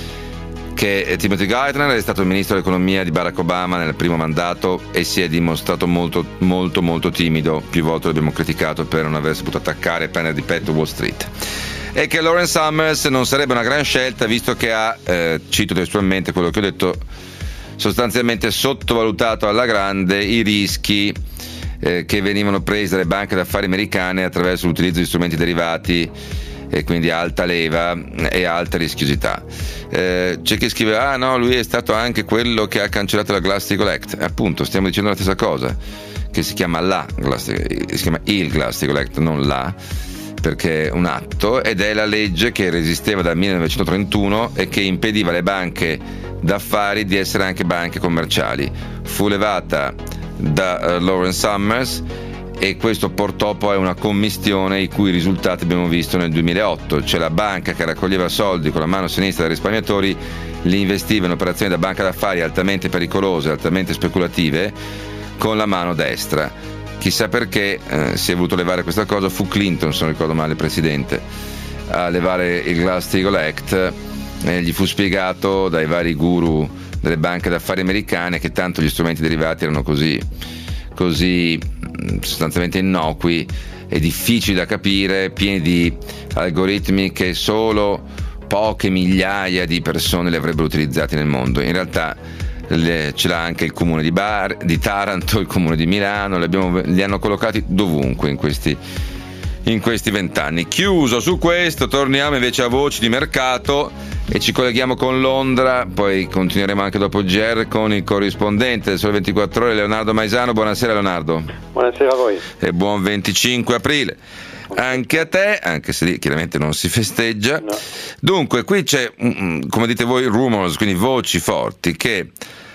Speaker 2: che Timothy Geithner è stato il ministro dell'economia di Barack Obama nel primo mandato e si è dimostrato molto molto molto timido, più volte l'abbiamo criticato per non aver saputo attaccare e prendere di petto Wall Street, e che Lawrence Summers non sarebbe una gran scelta visto che ha, cito testualmente quello che ho detto, sostanzialmente sottovalutato alla grande i rischi che venivano presi dalle banche d'affari americane attraverso l'utilizzo di strumenti derivati e quindi alta leva e alta rischiosità. C'è chi scrive: ah no, lui è stato anche quello che ha cancellato la Glass-Steagall Act. Appunto, stiamo dicendo la stessa cosa, che si chiama si chiama il Glass-Steagall Act, non la, perché è un atto, ed è la legge che resisteva dal 1931 e che impediva alle banche d'affari di essere anche banche commerciali. Fu levata da Lawrence Summers e questo portò poi a una commistione i cui risultati abbiamo visto nel 2008. C'è la banca che raccoglieva soldi con la mano sinistra dei risparmiatori, li investiva in operazioni da banca d'affari altamente pericolose, altamente speculative, con la mano destra. Chissà perché si è voluto levare questa cosa. Fu Clinton, se non ricordo male, presidente, a levare il Glass-Steagall Act. Gli fu spiegato dai vari guru delle banche d'affari americane che tanto gli strumenti derivati erano così sostanzialmente innocui e difficili da capire, pieni di algoritmi che solo poche migliaia di persone li avrebbero utilizzati nel mondo. In realtà ce l'ha anche il comune di Taranto, il comune di Milano, li hanno collocati dovunque in questi 20 anni. Chiuso su questo, torniamo invece a voci di mercato e ci colleghiamo con Londra, poi continueremo anche dopo il GR con il corrispondente del Sole 24 Ore, Leonardo Maisano. Buonasera Leonardo.
Speaker 8: Buonasera a voi.
Speaker 2: E buon 25 aprile. Anche a te, anche se lì chiaramente non si festeggia.
Speaker 8: No.
Speaker 2: Dunque, qui c'è, come dite voi, rumors, quindi voci forti, che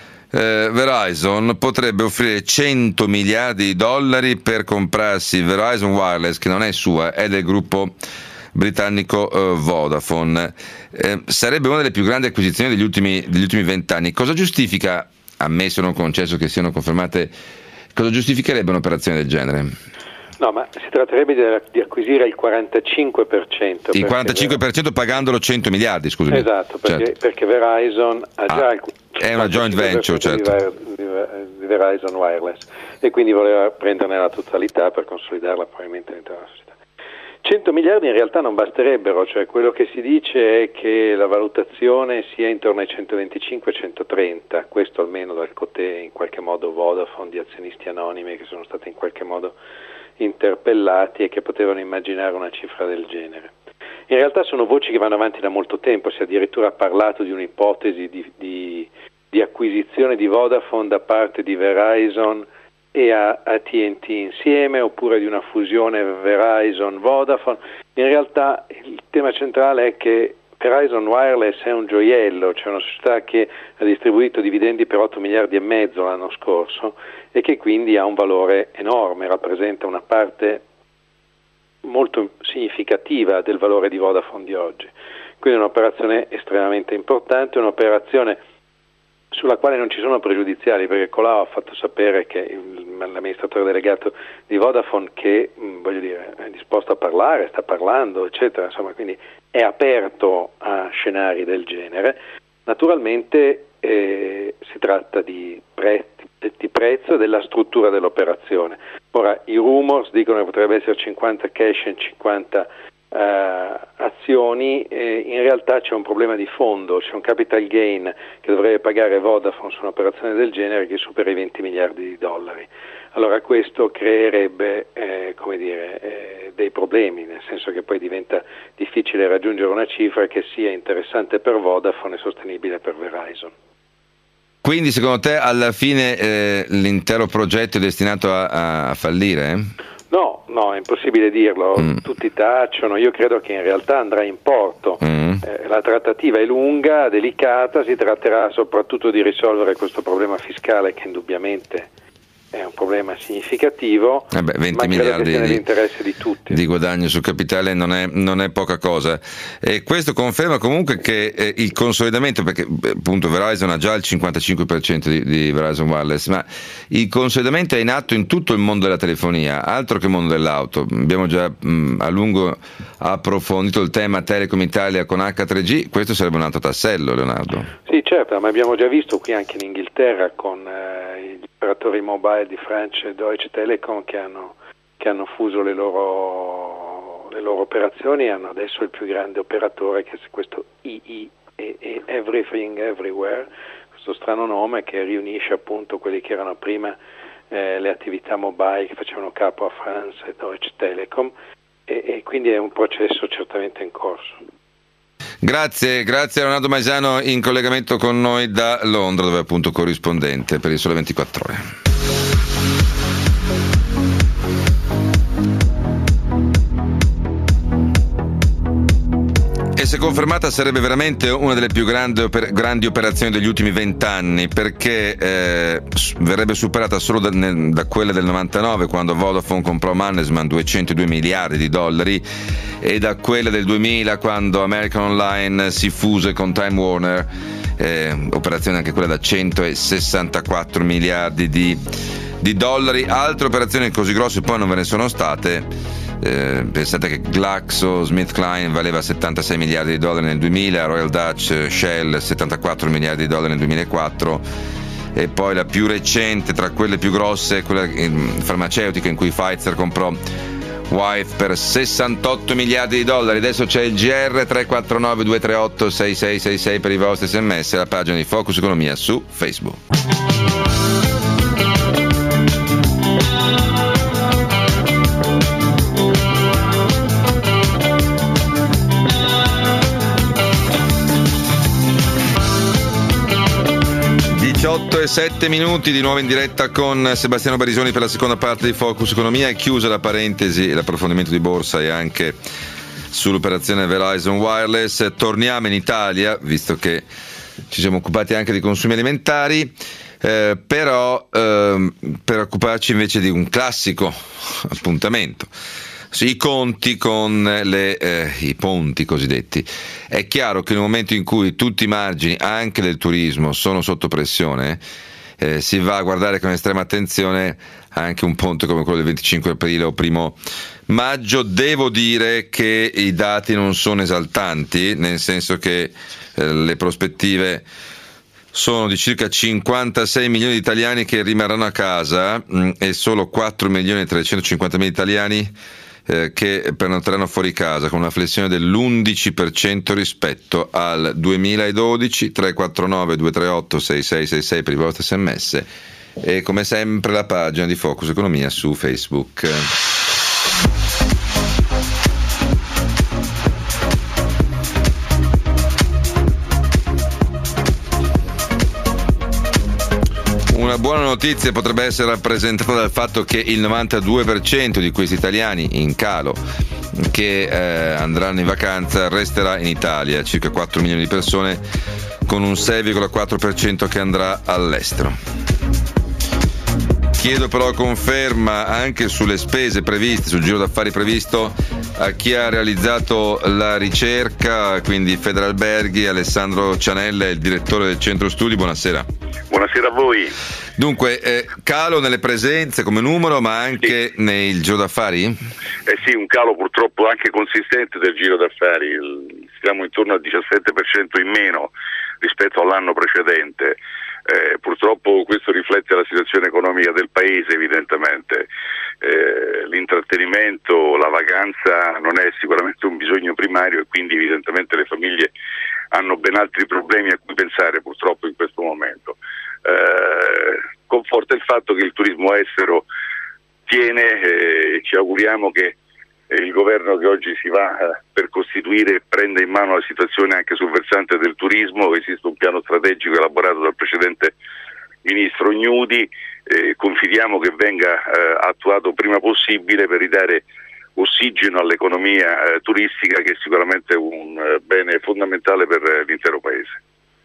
Speaker 2: Verizon potrebbe offrire 100 miliardi di dollari per comprarsi Verizon Wireless, che non è sua, è del gruppo britannico Vodafone. Sarebbe una delle più grandi acquisizioni degli ultimi 20 anni. Cosa giustifica, ammesso non concesso che siano confermate, cosa giustificherebbe un'operazione del genere?
Speaker 8: No, ma si tratterebbe di acquisire il 45%.
Speaker 2: Il 45% pagandolo 100 miliardi, scusami.
Speaker 8: Esatto, perché Verizon ha già il
Speaker 2: è una joint venture, certo.
Speaker 8: Di Verizon Wireless, e quindi voleva prenderne la totalità per consolidarla probabilmente dentro la società. 100 miliardi in realtà non basterebbero, cioè quello che si dice è che la valutazione sia intorno ai 125-130, questo almeno dal Coté, in qualche modo Vodafone, di azionisti anonimi che sono stati in qualche modo interpellati e che potevano immaginare una cifra del genere. In realtà sono voci che vanno avanti da molto tempo, si è addirittura parlato di un'ipotesi di acquisizione di Vodafone da parte di Verizon e AT&T insieme, oppure di una fusione Verizon-Vodafone. In realtà il tema centrale è che Verizon Wireless è un gioiello, cioè una società che ha distribuito dividendi per 8 miliardi e mezzo l'anno scorso e che quindi ha un valore enorme, rappresenta una parte molto significativa del valore di Vodafone di oggi. Quindi è un'operazione estremamente importante, un'operazione sulla quale non ci sono pregiudiziali, perché Colau ha fatto sapere che l'amministratore delegato di Vodafone che è disposto a parlare, sta parlando, eccetera, insomma, quindi è aperto a scenari del genere. Naturalmente si tratta di prezzo e della struttura dell'operazione. Ora, i rumors dicono che potrebbe essere 50 cash e 50 azioni, in realtà c'è un problema di fondo, c'è un capital gain che dovrebbe pagare Vodafone su un'operazione del genere che supera i 20 miliardi di dollari. Allora questo creerebbe dei problemi, nel senso che poi diventa difficile raggiungere una cifra che sia interessante per Vodafone e sostenibile per Verizon.
Speaker 2: Quindi secondo te alla fine l'intero progetto è destinato a fallire?
Speaker 8: No, è impossibile dirlo, tutti tacciono, io credo che in realtà andrà in porto. La trattativa è lunga, delicata, si tratterà soprattutto di risolvere questo problema fiscale che indubbiamente è un problema significativo,
Speaker 2: 20
Speaker 8: ma
Speaker 2: miliardi
Speaker 8: che sia nell'interesse di tutti.
Speaker 2: Di guadagno sul capitale non è poca cosa, e questo conferma comunque che il consolidamento, perché appunto Verizon ha già il 55% di Verizon Wireless, ma il consolidamento è in atto in tutto il mondo della telefonia, altro che il mondo dell'auto. Abbiamo già a lungo approfondito il tema Telecom Italia con H3G, questo sarebbe un altro tassello, Leonardo.
Speaker 8: Sì, certo, ma abbiamo già visto qui anche in Inghilterra con gli operatori mobile di French e Deutsche Telekom che hanno fuso le loro operazioni e hanno adesso il più grande operatore, che è questo EE, Everything Everywhere, questo strano nome che riunisce appunto quelli che erano prima le attività mobile che facevano capo a France e Deutsche Telekom, e quindi è un processo certamente in corso.
Speaker 2: Grazie Leonardo Maisano in collegamento con noi da Londra, dove è appunto corrispondente per il Sole 24 Ore. E se confermata sarebbe veramente una delle più grandi operazioni degli ultimi 20 anni, perché verrebbe superata solo da quella del 99, quando Vodafone comprò Mannesmann 202 miliardi di dollari, e da quella del 2000, quando American Online si fuse con Time Warner, operazione anche quella da 164 miliardi di dollari. Altre operazioni così grosse poi non ve ne sono state. Pensate che GlaxoSmithKline valeva 76 miliardi di dollari nel 2000, Royal Dutch Shell 74 miliardi di dollari nel 2004, e poi la più recente tra quelle più grosse, quella farmaceutica, in cui Pfizer comprò Wyeth per 68 miliardi di dollari. Adesso c'è il GR 349 238 6666 per i vostri sms, la pagina di Focus Economia su Facebook. E 7 minuti di nuovo in diretta con Sebastiano Barisoni per la seconda parte di Focus Economia. È chiusa la parentesi, l'approfondimento di borsa e anche sull'operazione Verizon Wireless. Torniamo in Italia, visto che ci siamo occupati anche di consumi alimentari, però per occuparci invece di un classico appuntamento, i conti con i ponti cosiddetti. È chiaro che nel momento in cui tutti i margini, anche del turismo, sono sotto pressione, si va a guardare con estrema attenzione anche un ponte come quello del 25 aprile o 1 maggio. Devo dire che i dati non sono esaltanti, nel senso che le prospettive sono di circa 56 milioni di italiani che rimarranno a casa e solo 4 milioni e 350 mila italiani che prenotteranno fuori casa, con una flessione dell'11% rispetto al 2012. 349 238 6666 per i vostri sms, e come sempre la pagina di Focus Economia su Facebook. Una buona notizia potrebbe essere rappresentata dal fatto che il 92% di questi italiani in calo che andranno in vacanza resterà in Italia, circa 4 milioni di persone, con un 6,4% che andrà all'estero. Chiedo però conferma anche sulle spese previste, sul giro d'affari previsto, a chi ha realizzato la ricerca, quindi Federalberghi. Alessandro Cianella è il direttore del centro studi. Buonasera.
Speaker 4: Buonasera a voi.
Speaker 2: Dunque, calo nelle presenze come numero, ma anche nel giro d'affari?
Speaker 4: Sì, un calo purtroppo anche consistente del giro d'affari. Siamo intorno al 17% in meno rispetto all'anno precedente. Purtroppo questo riflette la situazione economica del paese, evidentemente. L'intrattenimento, la vacanza non è sicuramente un bisogno primario e quindi evidentemente le famiglie hanno ben altri problemi a cui pensare purtroppo in questo momento. Conforta il fatto che il turismo estero tiene, ci auguriamo che il governo che oggi si va per costituire prenda in mano la situazione anche sul versante del turismo. Esiste un piano strategico elaborato dal precedente ministro Gnudi, confidiamo che venga attuato prima possibile per ridare ossigeno all'economia turistica, che è sicuramente un bene fondamentale per l'intero paese.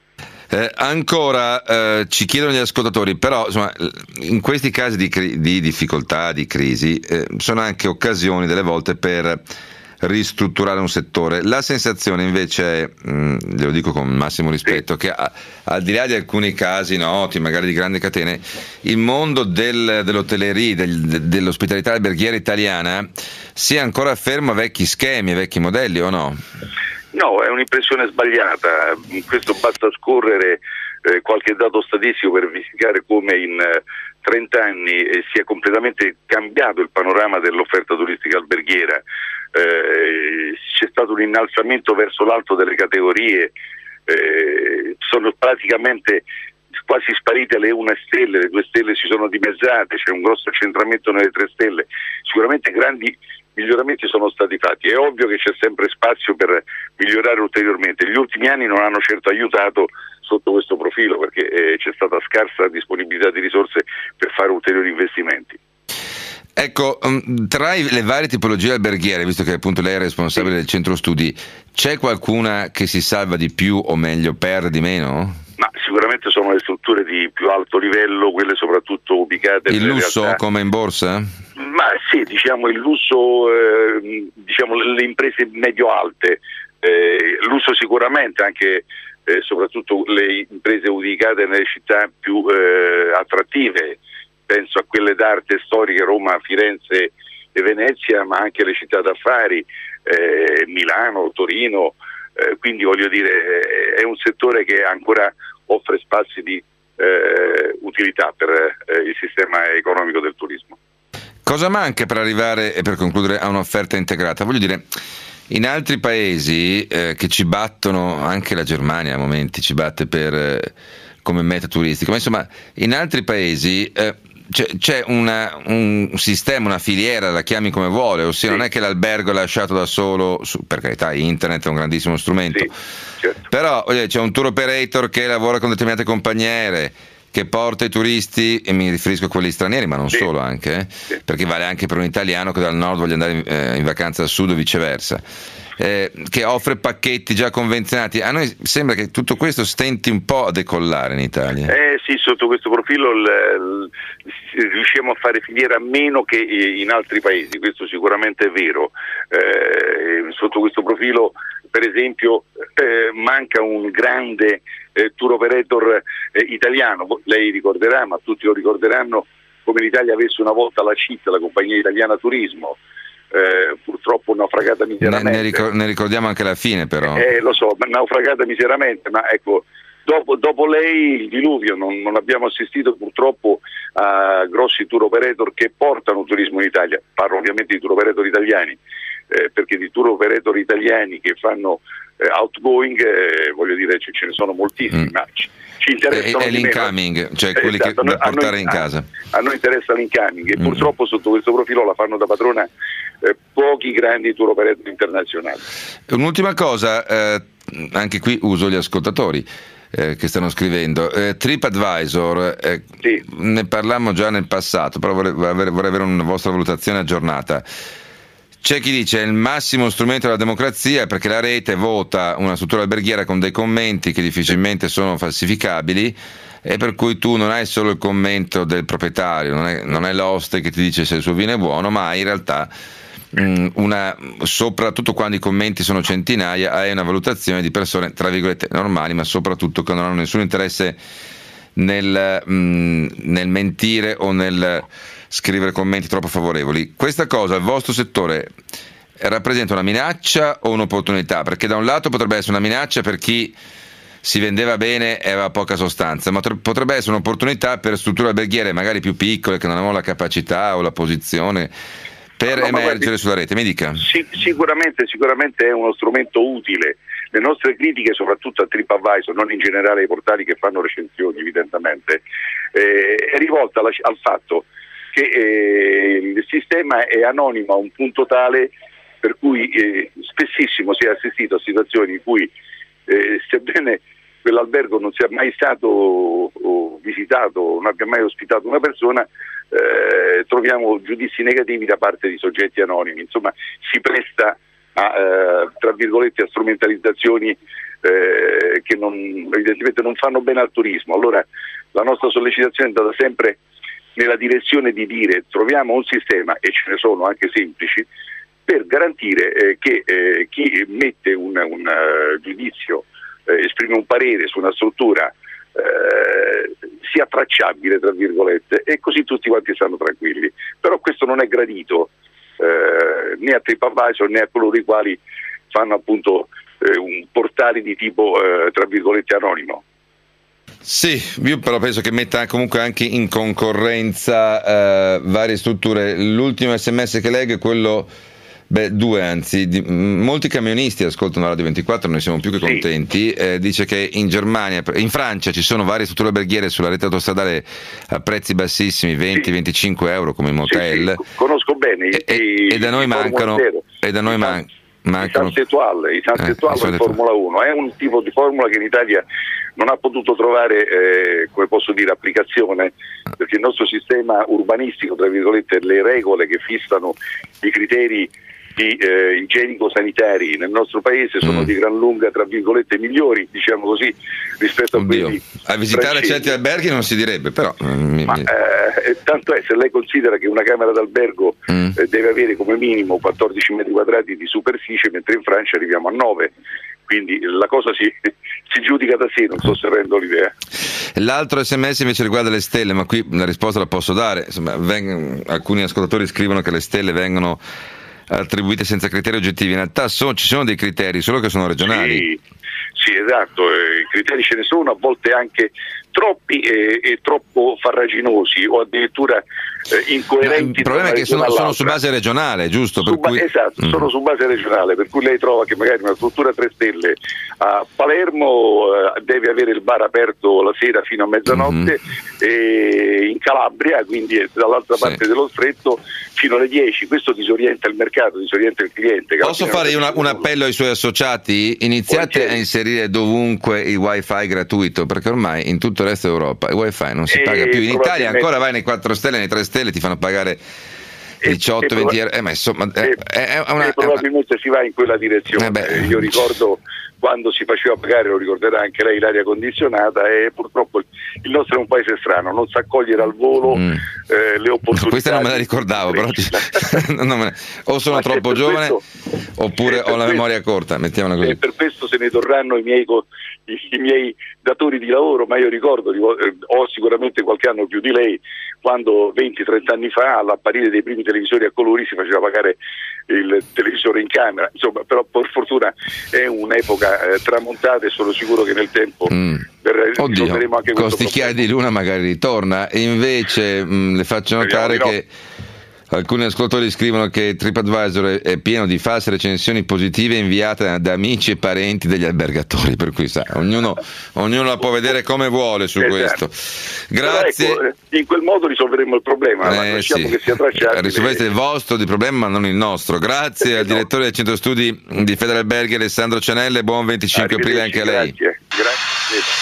Speaker 2: Ancora ci chiedono gli ascoltatori, però insomma, in questi casi di difficoltà, di crisi, sono anche occasioni delle volte per ristrutturare un settore. La sensazione invece è, glielo dico con massimo rispetto, che al di là di alcuni casi noti, magari di grandi catene, il mondo dell'hotellerie, dell'ospitalità alberghiera italiana sia ancora fermo a vecchi schemi, a vecchi modelli, o no?
Speaker 4: No, è un'impressione sbagliata. Questo basta scorrere qualche dato statistico per verificare come in 30 anni sia completamente cambiato il panorama dell'offerta turistica alberghiera. C'è stato un innalzamento verso l'alto delle categorie, sono praticamente quasi sparite le 1 stelle, le 2 stelle si sono dimezzate, c'è un grosso accentramento nelle 3 stelle. Sicuramente grandi miglioramenti sono stati fatti. È ovvio che c'è sempre spazio per migliorare ulteriormente. Gli ultimi anni non hanno certo aiutato sotto questo profilo, perché c'è stata scarsa disponibilità di risorse per fare ulteriori investimenti.
Speaker 2: Ecco, tra le varie tipologie alberghiere, visto che appunto lei è responsabile del centro studi, c'è qualcuna che si salva di più o meglio perde di meno?
Speaker 4: Ma sicuramente sono le strutture di più alto livello, quelle soprattutto ubicate
Speaker 2: il lusso realtà, come in borsa?
Speaker 4: Ma sì, diciamo il lusso, diciamo le imprese medio-alte, lusso sicuramente, anche soprattutto le imprese ubicate nelle città più attrattive. Penso a quelle d'arte storiche, Roma, Firenze e Venezia, ma anche le città d'affari, Milano, Torino, quindi voglio dire è un settore che ancora offre spazi di utilità per il sistema economico del turismo.
Speaker 2: Cosa manca per arrivare, e per concludere, a un'offerta integrata? Voglio dire, in altri paesi che ci battono, anche la Germania a momenti ci batte come meta turistica, ma insomma in altri paesi c'è un sistema, una filiera, la chiami come vuole, ossia sì. Non è che l'albergo è lasciato da solo, per carità internet è un grandissimo strumento, sì, certo. Però c'è un tour operator che lavora con determinate compagnie aeree, che porta i turisti, e mi riferisco a quelli stranieri ma non sì. Solo anche, sì. Perché vale anche per un italiano che dal nord voglia andare in vacanza al sud o viceversa, che offre pacchetti già convenzionati. A noi sembra che tutto questo stenti un po' a decollare in Italia.
Speaker 4: Sì, sotto questo profilo riusciamo a fare filiera meno che in altri paesi, questo sicuramente è vero. Sotto questo profilo, per esempio, manca un grande tour operator italiano. Lei ricorderà, ma tutti lo ricorderanno, come l'Italia avesse una volta la CIT, la Compagnia Italiana Turismo, purtroppo naufragata miseramente.
Speaker 2: Ne ricordiamo anche la fine, però.
Speaker 4: Lo so, naufragata miseramente, ma ecco, dopo lei il diluvio, non abbiamo assistito purtroppo a grossi tour operator che portano turismo in Italia. Parlo ovviamente di tour operator italiani, perché di tour operator italiani che fanno outgoing, voglio dire, ce ne sono moltissimi, ma ci interessano
Speaker 2: è l'incoming, cioè quelli che da portare in casa. A
Speaker 4: noi interessa l'incoming e purtroppo sotto questo profilo la fanno da padrona pochi grandi tour operator internazionali.
Speaker 2: Un'ultima cosa, anche qui uso gli ascoltatori che stanno scrivendo. TripAdvisor,
Speaker 4: sì.
Speaker 2: Ne parlammo già nel passato, però vorrei avere una vostra valutazione aggiornata. C'è chi dice il massimo strumento della democrazia perché la rete vota una struttura alberghiera con dei commenti che difficilmente sono falsificabili, e per cui tu non hai solo il commento del proprietario, non è l'oste che ti dice se il suo vino è buono, ma in realtà soprattutto quando i commenti sono centinaia, hai una valutazione di persone tra virgolette normali, ma soprattutto che non hanno nessun interesse nel mentire o nel scrivere commenti troppo favorevoli. Questa cosa, il vostro settore, rappresenta una minaccia o un'opportunità? Perché da un lato potrebbe essere una minaccia per chi si vendeva bene e aveva poca sostanza, ma potrebbe essere un'opportunità per strutture alberghiere magari più piccole che non avevano la capacità o la posizione per emergere sulla rete. Mi dica.
Speaker 4: Sicuramente è uno strumento utile. Le nostre critiche, soprattutto a TripAdvisor, non in generale ai portali che fanno recensioni evidentemente, è rivolta al fatto che il sistema è anonimo a un punto tale per cui spessissimo si è assistito a situazioni in cui sebbene quell'albergo non sia mai stato visitato, non abbia mai ospitato una persona, troviamo giudizi negativi da parte di soggetti anonimi. Insomma, si presta a tra virgolette a strumentalizzazioni che evidentemente non fanno bene al turismo. Allora la nostra sollecitazione è andata sempre nella direzione di dire troviamo un sistema, e ce ne sono anche semplici, per garantire che chi mette un giudizio, esprime un parere su una struttura sia tracciabile tra virgolette, e così tutti quanti stanno tranquilli. Però questo non è gradito né a TripAdvisor né a coloro i quali fanno appunto un portale di tipo tra virgolette anonimo.
Speaker 2: Sì, io però penso che metta comunque anche in concorrenza varie strutture. L'ultimo SMS che leggo è quello, due anzi, molti camionisti ascoltano Radio 24, noi siamo più che contenti. Dice che in Francia ci sono varie strutture alberghiere sulla rete autostradale a prezzi bassissimi, 20-25 euro come i motel.
Speaker 4: Sì, conosco bene
Speaker 2: e da noi mancano. E da noi mancano.
Speaker 4: I Sans Étoile in Formula 1 è un tipo di formula che in Italia non ha potuto trovare come posso dire applicazione, perché il nostro sistema urbanistico, tra virgolette, le regole che fissano i criteri igienico-sanitari nel nostro paese sono di gran lunga, tra virgolette, migliori, diciamo così, rispetto a quelli
Speaker 2: a visitare
Speaker 4: francesi.
Speaker 2: Certi alberghi non si direbbe, però
Speaker 4: tanto è, se lei considera che una camera d'albergo deve avere come minimo 14 metri quadrati di superficie, mentre in Francia arriviamo a 9, quindi la cosa si giudica da sé, non so se rendo l'idea.
Speaker 2: L'altro SMS invece riguarda le stelle, ma qui la risposta la posso dare. Insomma, alcuni ascoltatori scrivono che le stelle vengono attribuite senza criteri oggettivi. In realtà ci sono dei criteri, solo che sono regionali.
Speaker 4: Sì, esatto, i criteri ce ne sono, a volte anche troppi e troppo farraginosi o addirittura incoerenti.
Speaker 2: Il problema è che sono su base regionale, giusto?
Speaker 4: Esatto, sono su base regionale, per cui lei trova che magari una struttura 3 stelle a Palermo deve avere il bar aperto la sera fino a mezzanotte, e in Calabria, quindi dall'altra parte dello stretto, fino alle 10. Questo disorienta il mercato, disorienta il cliente.
Speaker 2: Posso fare un appello ai suoi associati? Iniziate a inserire dovunque il wifi gratuito, perché ormai in tutto il resto d'Europa il wifi non si paga più. In Italia ancora vai nei 4 stelle, nei 3 stelle ti fanno pagare 18-20 euro, ma insomma
Speaker 4: probabilmente si va in quella direzione. Io ricordo quando si faceva pagare, lo ricorderà anche lei, l'aria condizionata, e purtroppo il nostro è un paese strano, non sa cogliere al volo le opportunità.
Speaker 2: Questa non me la ricordavo, però o sono troppo giovane oppure ho la memoria corta, mettiamola così.
Speaker 4: E per questo se ne torranno i miei datori di lavoro, ma io ricordo, ho sicuramente qualche anno più di lei, quando 20-30 anni fa all'apparire dei primi televisori a colori si faceva pagare il televisore in camera, insomma, però per fortuna è un'epoca tramontata, e sono sicuro che nel tempo risolveremo anche questo
Speaker 2: con sti chiari di luna magari ritorna. E invece le faccio notare che alcuni ascoltatori scrivono che TripAdvisor è pieno di false recensioni positive inviate da amici e parenti degli albergatori, per cui ognuno la può vedere come vuole su questo. Grazie.
Speaker 4: Ecco, in quel modo risolveremo il problema, lasciamo che sia tracciabile.
Speaker 2: Risolvete il vostro di problema, ma non il nostro. Grazie al direttore del centro studi di Federalberghi, Alessandro Cianelle, buon 25 aprile anche a lei.
Speaker 4: Grazie.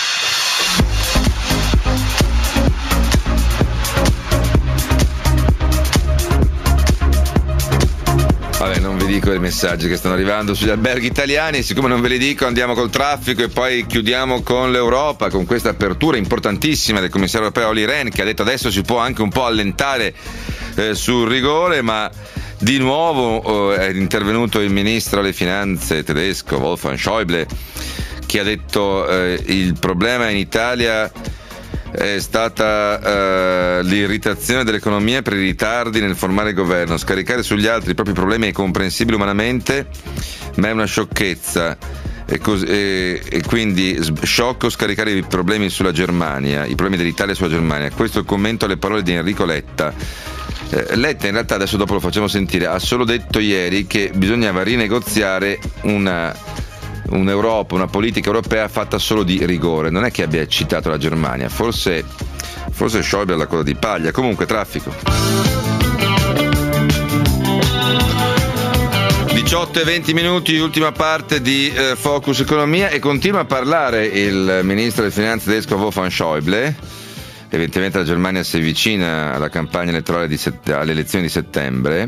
Speaker 2: Vabbè, non vi dico i messaggi che stanno arrivando sugli alberghi italiani, e siccome non ve li dico andiamo col traffico e poi chiudiamo con l'Europa, con questa apertura importantissima del commissario europeo Olli Rehn, che ha detto adesso si può anche un po' allentare sul rigore, ma di nuovo è intervenuto il ministro alle finanze tedesco Wolfgang Schäuble, che ha detto il problema in Italia è stata l'irritazione dell'economia per i ritardi nel formare il governo. Scaricare sugli altri i propri problemi è comprensibile umanamente, ma è una sciocchezza. e quindi sciocco scaricare i problemi sulla Germania, i problemi dell'Italia sulla Germania. Questo è il commento alle parole di Enrico Letta. Letta in realtà, adesso dopo lo facciamo sentire, ha solo detto ieri che bisognava rinegoziare un'Europa, una politica europea fatta solo di rigore. Non è che abbia citato la Germania, forse Schäuble ha la coda di paglia. Comunque, traffico. 18 e 20 minuti, ultima parte di Focus Economia, e continua a parlare il ministro delle finanze tedesco Wolfgang Schäuble. Evidentemente la Germania si avvicina alla campagna elettorale alle elezioni di settembre.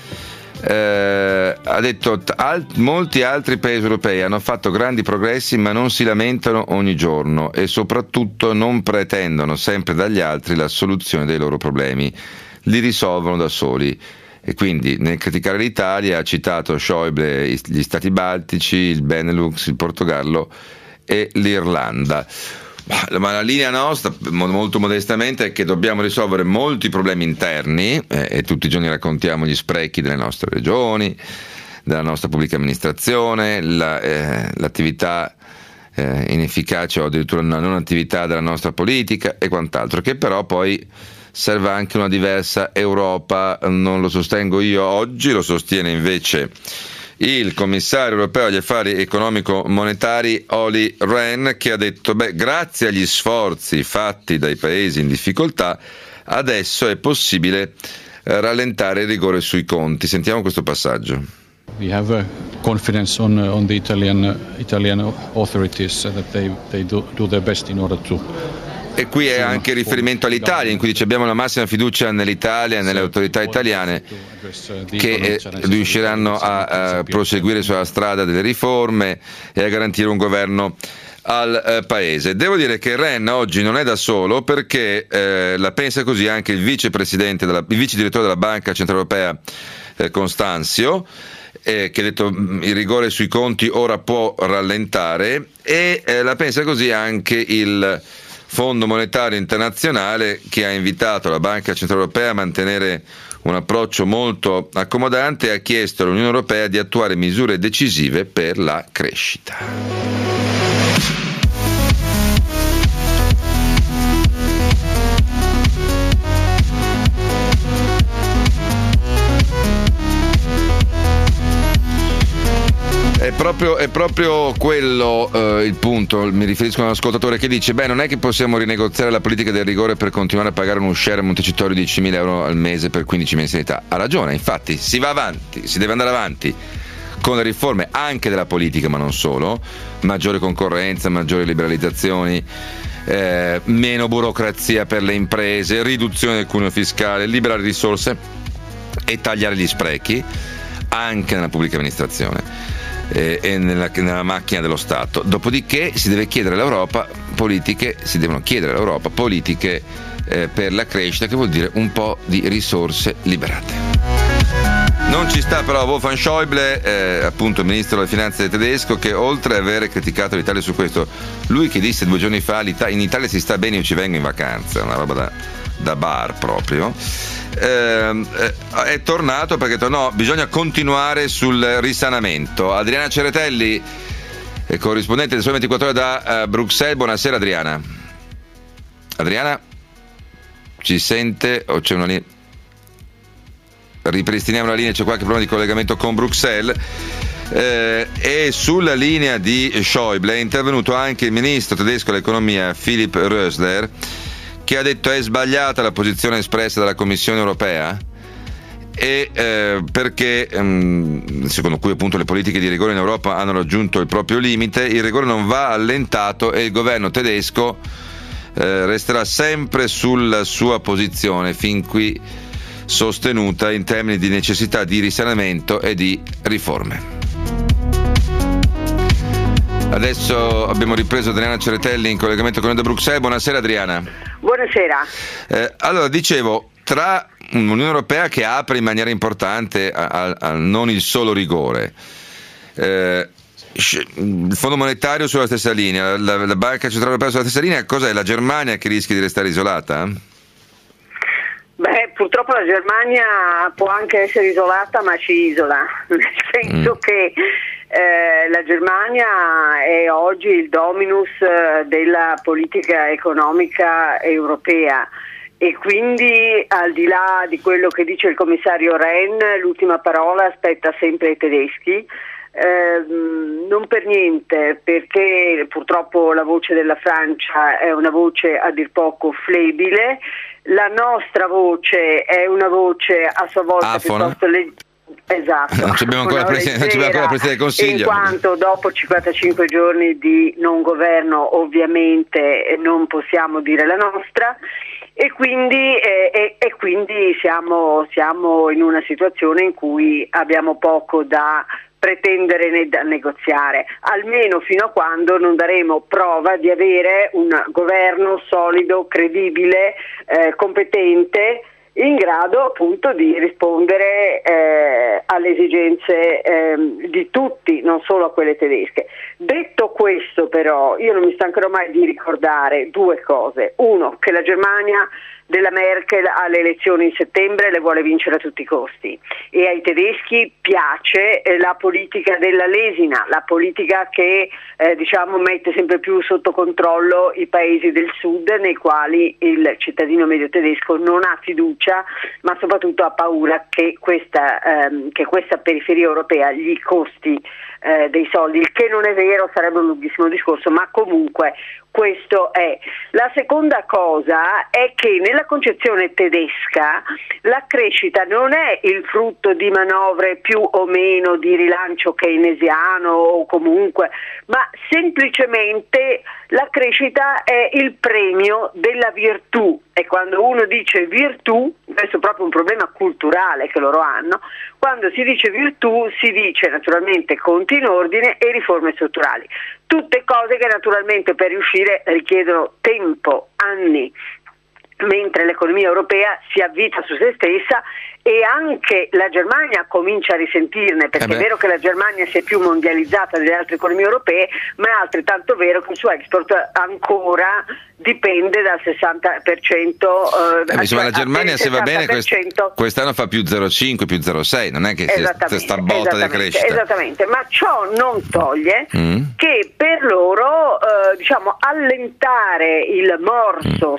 Speaker 2: Ha detto molti altri paesi europei hanno fatto grandi progressi ma non si lamentano ogni giorno e soprattutto non pretendono sempre dagli altri la soluzione dei loro problemi, li risolvono da soli. E quindi nel criticare l'Italia ha citato Schäuble gli stati baltici, il Benelux, il Portogallo e l'Irlanda. Ma la linea nostra, molto modestamente, è che dobbiamo risolvere molti problemi interni e tutti i giorni raccontiamo gli sprechi delle nostre regioni, della nostra pubblica amministrazione, l'attività inefficace o addirittura la non attività della nostra politica e quant'altro, che però poi serve anche una diversa Europa. Non lo sostengo io oggi, lo sostiene invece il commissario europeo agli affari economico-monetari Olli Rehn, che ha detto grazie agli sforzi fatti dai paesi in difficoltà adesso è possibile rallentare il rigore sui conti. Sentiamo questo passaggio.
Speaker 9: We have confidence on the Italian authorities that they do their best in order to.
Speaker 2: E qui è anche riferimento all'Italia, in cui dice abbiamo la massima fiducia nell'Italia e nelle autorità italiane che riusciranno a proseguire sulla strada delle riforme e a garantire un governo al paese. Devo dire che Rehn oggi non è da solo, perché la pensa così anche il vice direttore della Banca Centrale Europea Constanzio, che ha detto il rigore sui conti ora può rallentare, e la pensa così anche il Fondo Monetario Internazionale, che ha invitato la Banca Centrale Europea a mantenere un approccio molto accomodante e ha chiesto all'Unione Europea di attuare misure decisive per la crescita. È proprio quello il punto. Mi riferisco a un ascoltatore che dice non è che possiamo rinegoziare la politica del rigore per continuare a pagare uno share Montecitorio di 10.000 euro al mese per 15 mensilità. Ha ragione, infatti si va avanti, si deve andare avanti con le riforme anche della politica, ma non solo, maggiore concorrenza, maggiori liberalizzazioni, meno burocrazia per le imprese, riduzione del cuneo fiscale, liberare risorse e tagliare gli sprechi anche nella pubblica amministrazione e nella macchina dello Stato. Dopodiché si devono chiedere all'Europa politiche per la crescita, che vuol dire un po' di risorse liberate. Non ci sta però Wolfgang Schäuble, appunto il ministro delle finanze tedesco, che oltre ad aver criticato l'Italia su questo, lui che disse 2 giorni fa in Italia si sta bene, io ci vengo in vacanza, una roba da bar proprio, è tornato perché bisogna continuare sul risanamento. Adriana Ceretelli, corrispondente del Sole 24 Ore da Bruxelles. Buonasera Adriana. Adriana, ci sente o c'è una linea? Ripristiniamo la linea, c'è qualche problema di collegamento con Bruxelles. E sulla linea di Schäuble è intervenuto anche il ministro tedesco dell'economia Philipp Rösler, che ha detto è sbagliata la posizione espressa dalla Commissione europea perché secondo cui appunto le politiche di rigore in Europa hanno raggiunto il proprio limite, il rigore non va allentato e il governo tedesco resterà sempre sulla sua posizione fin qui sostenuta in termini di necessità di risanamento e di riforme. Adesso abbiamo ripreso Adriana Ceretelli in collegamento con noi da Bruxelles. Buonasera Adriana.
Speaker 10: Buonasera.
Speaker 2: Allora, dicevo, tra un'Unione Europea che apre in maniera importante a non il solo rigore, il Fondo Monetario sulla stessa linea, la Banca Centrale Europea sulla stessa linea, cos'è? La Germania che rischia di restare isolata?
Speaker 10: Beh, purtroppo la Germania può anche essere isolata, ma ci isola, nel senso che La Germania è oggi il dominus della politica economica europea e quindi, al di là di quello che dice il commissario Rehn, l'ultima parola spetta sempre ai tedeschi. Non per niente, perché purtroppo la voce della Francia è una voce a dir poco flebile, la nostra voce è una voce a sua volta piuttosto esatto,
Speaker 2: non abbiamo ancora il Presidente del Consiglio,
Speaker 10: in quanto dopo 55 giorni di non governo ovviamente non possiamo dire la nostra. E quindi siamo in una situazione in cui abbiamo poco da pretendere né da negoziare, almeno fino a quando non daremo prova di avere un governo solido, credibile, competente, in grado appunto di rispondere alle esigenze di tutti, non solo a quelle tedesche. Detto questo, però, io non mi stancherò mai di ricordare due cose. Uno, che la Germania della Merkel alle elezioni in settembre le vuole vincere a tutti i costi, e ai tedeschi piace la politica della lesina, la politica che mette sempre più sotto controllo i paesi del sud, nei quali il cittadino medio tedesco non ha fiducia, ma soprattutto ha paura che questa periferia europea gli costi dei soldi, il che non è vero, sarebbe un lunghissimo discorso, ma comunque questo è. La seconda cosa è che nella concezione tedesca la crescita non è il frutto di manovre più o meno di rilancio keynesiano o comunque, ma semplicemente la crescita è il premio della virtù, e quando uno dice virtù, questo è proprio un problema culturale che loro hanno, quando si dice virtù si dice naturalmente conti in ordine e riforme strutturali, tutte cose che naturalmente per riuscire richiedono tempo, anni, mentre l'economia europea si avvita su se stessa e anche la Germania comincia a risentirne, perché è vero che la Germania si è più mondializzata delle altre economie europee, ma è altrettanto vero che il suo export ancora dipende dal 60%.
Speaker 2: Insomma, la Germania, se va bene, quest'anno fa più 0,5, più 0,6, non è che sta botta di crescita. Esattamente,
Speaker 10: ma ciò non toglie che per loro allentare il morso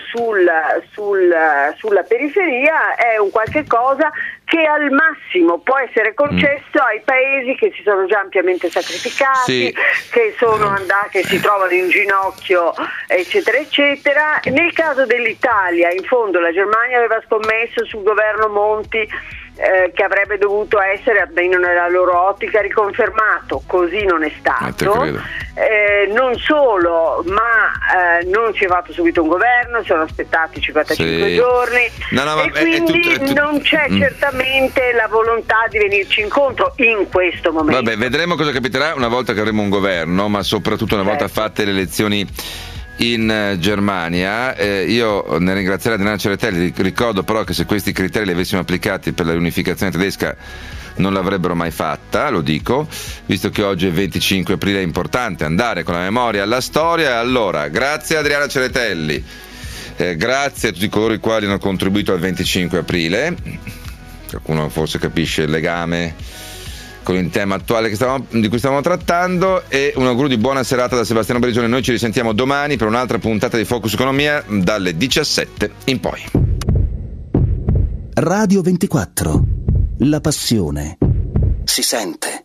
Speaker 10: sulla periferia è un qualche cosa che al massimo può essere concesso ai paesi che si sono già ampiamente sacrificati, che sono andati, che si trovano in ginocchio, eccetera eccetera. Nel caso dell'Italia, in fondo, la Germania aveva scommesso sul governo Monti che avrebbe dovuto essere, almeno nella loro ottica, riconfermato, così non è stato. Non solo, ma non si è fatto subito un governo, si sono aspettati 55 giorni e quindi non c'è certamente la volontà di venirci incontro in questo momento.
Speaker 2: Vabbè, vedremo cosa capiterà una volta che avremo un governo, ma soprattutto una volta fatte le elezioni in Germania. Io ne ringrazierei Adriana Ceretelli, ricordo però che se questi criteri li avessimo applicati per la riunificazione tedesca non l'avrebbero mai fatta, lo dico, visto che oggi è 25 aprile, è importante andare con la memoria alla storia. Allora, grazie Adriana Ceretelli, grazie a tutti coloro i quali hanno contribuito al 25 aprile, qualcuno forse capisce il legame con il tema attuale di cui stavamo trattando, e un augurio di buona serata da Sebastiano Barisone. Noi ci risentiamo domani per un'altra puntata di Focus Economia dalle 17 in poi.
Speaker 1: Radio 24, la passione si sente.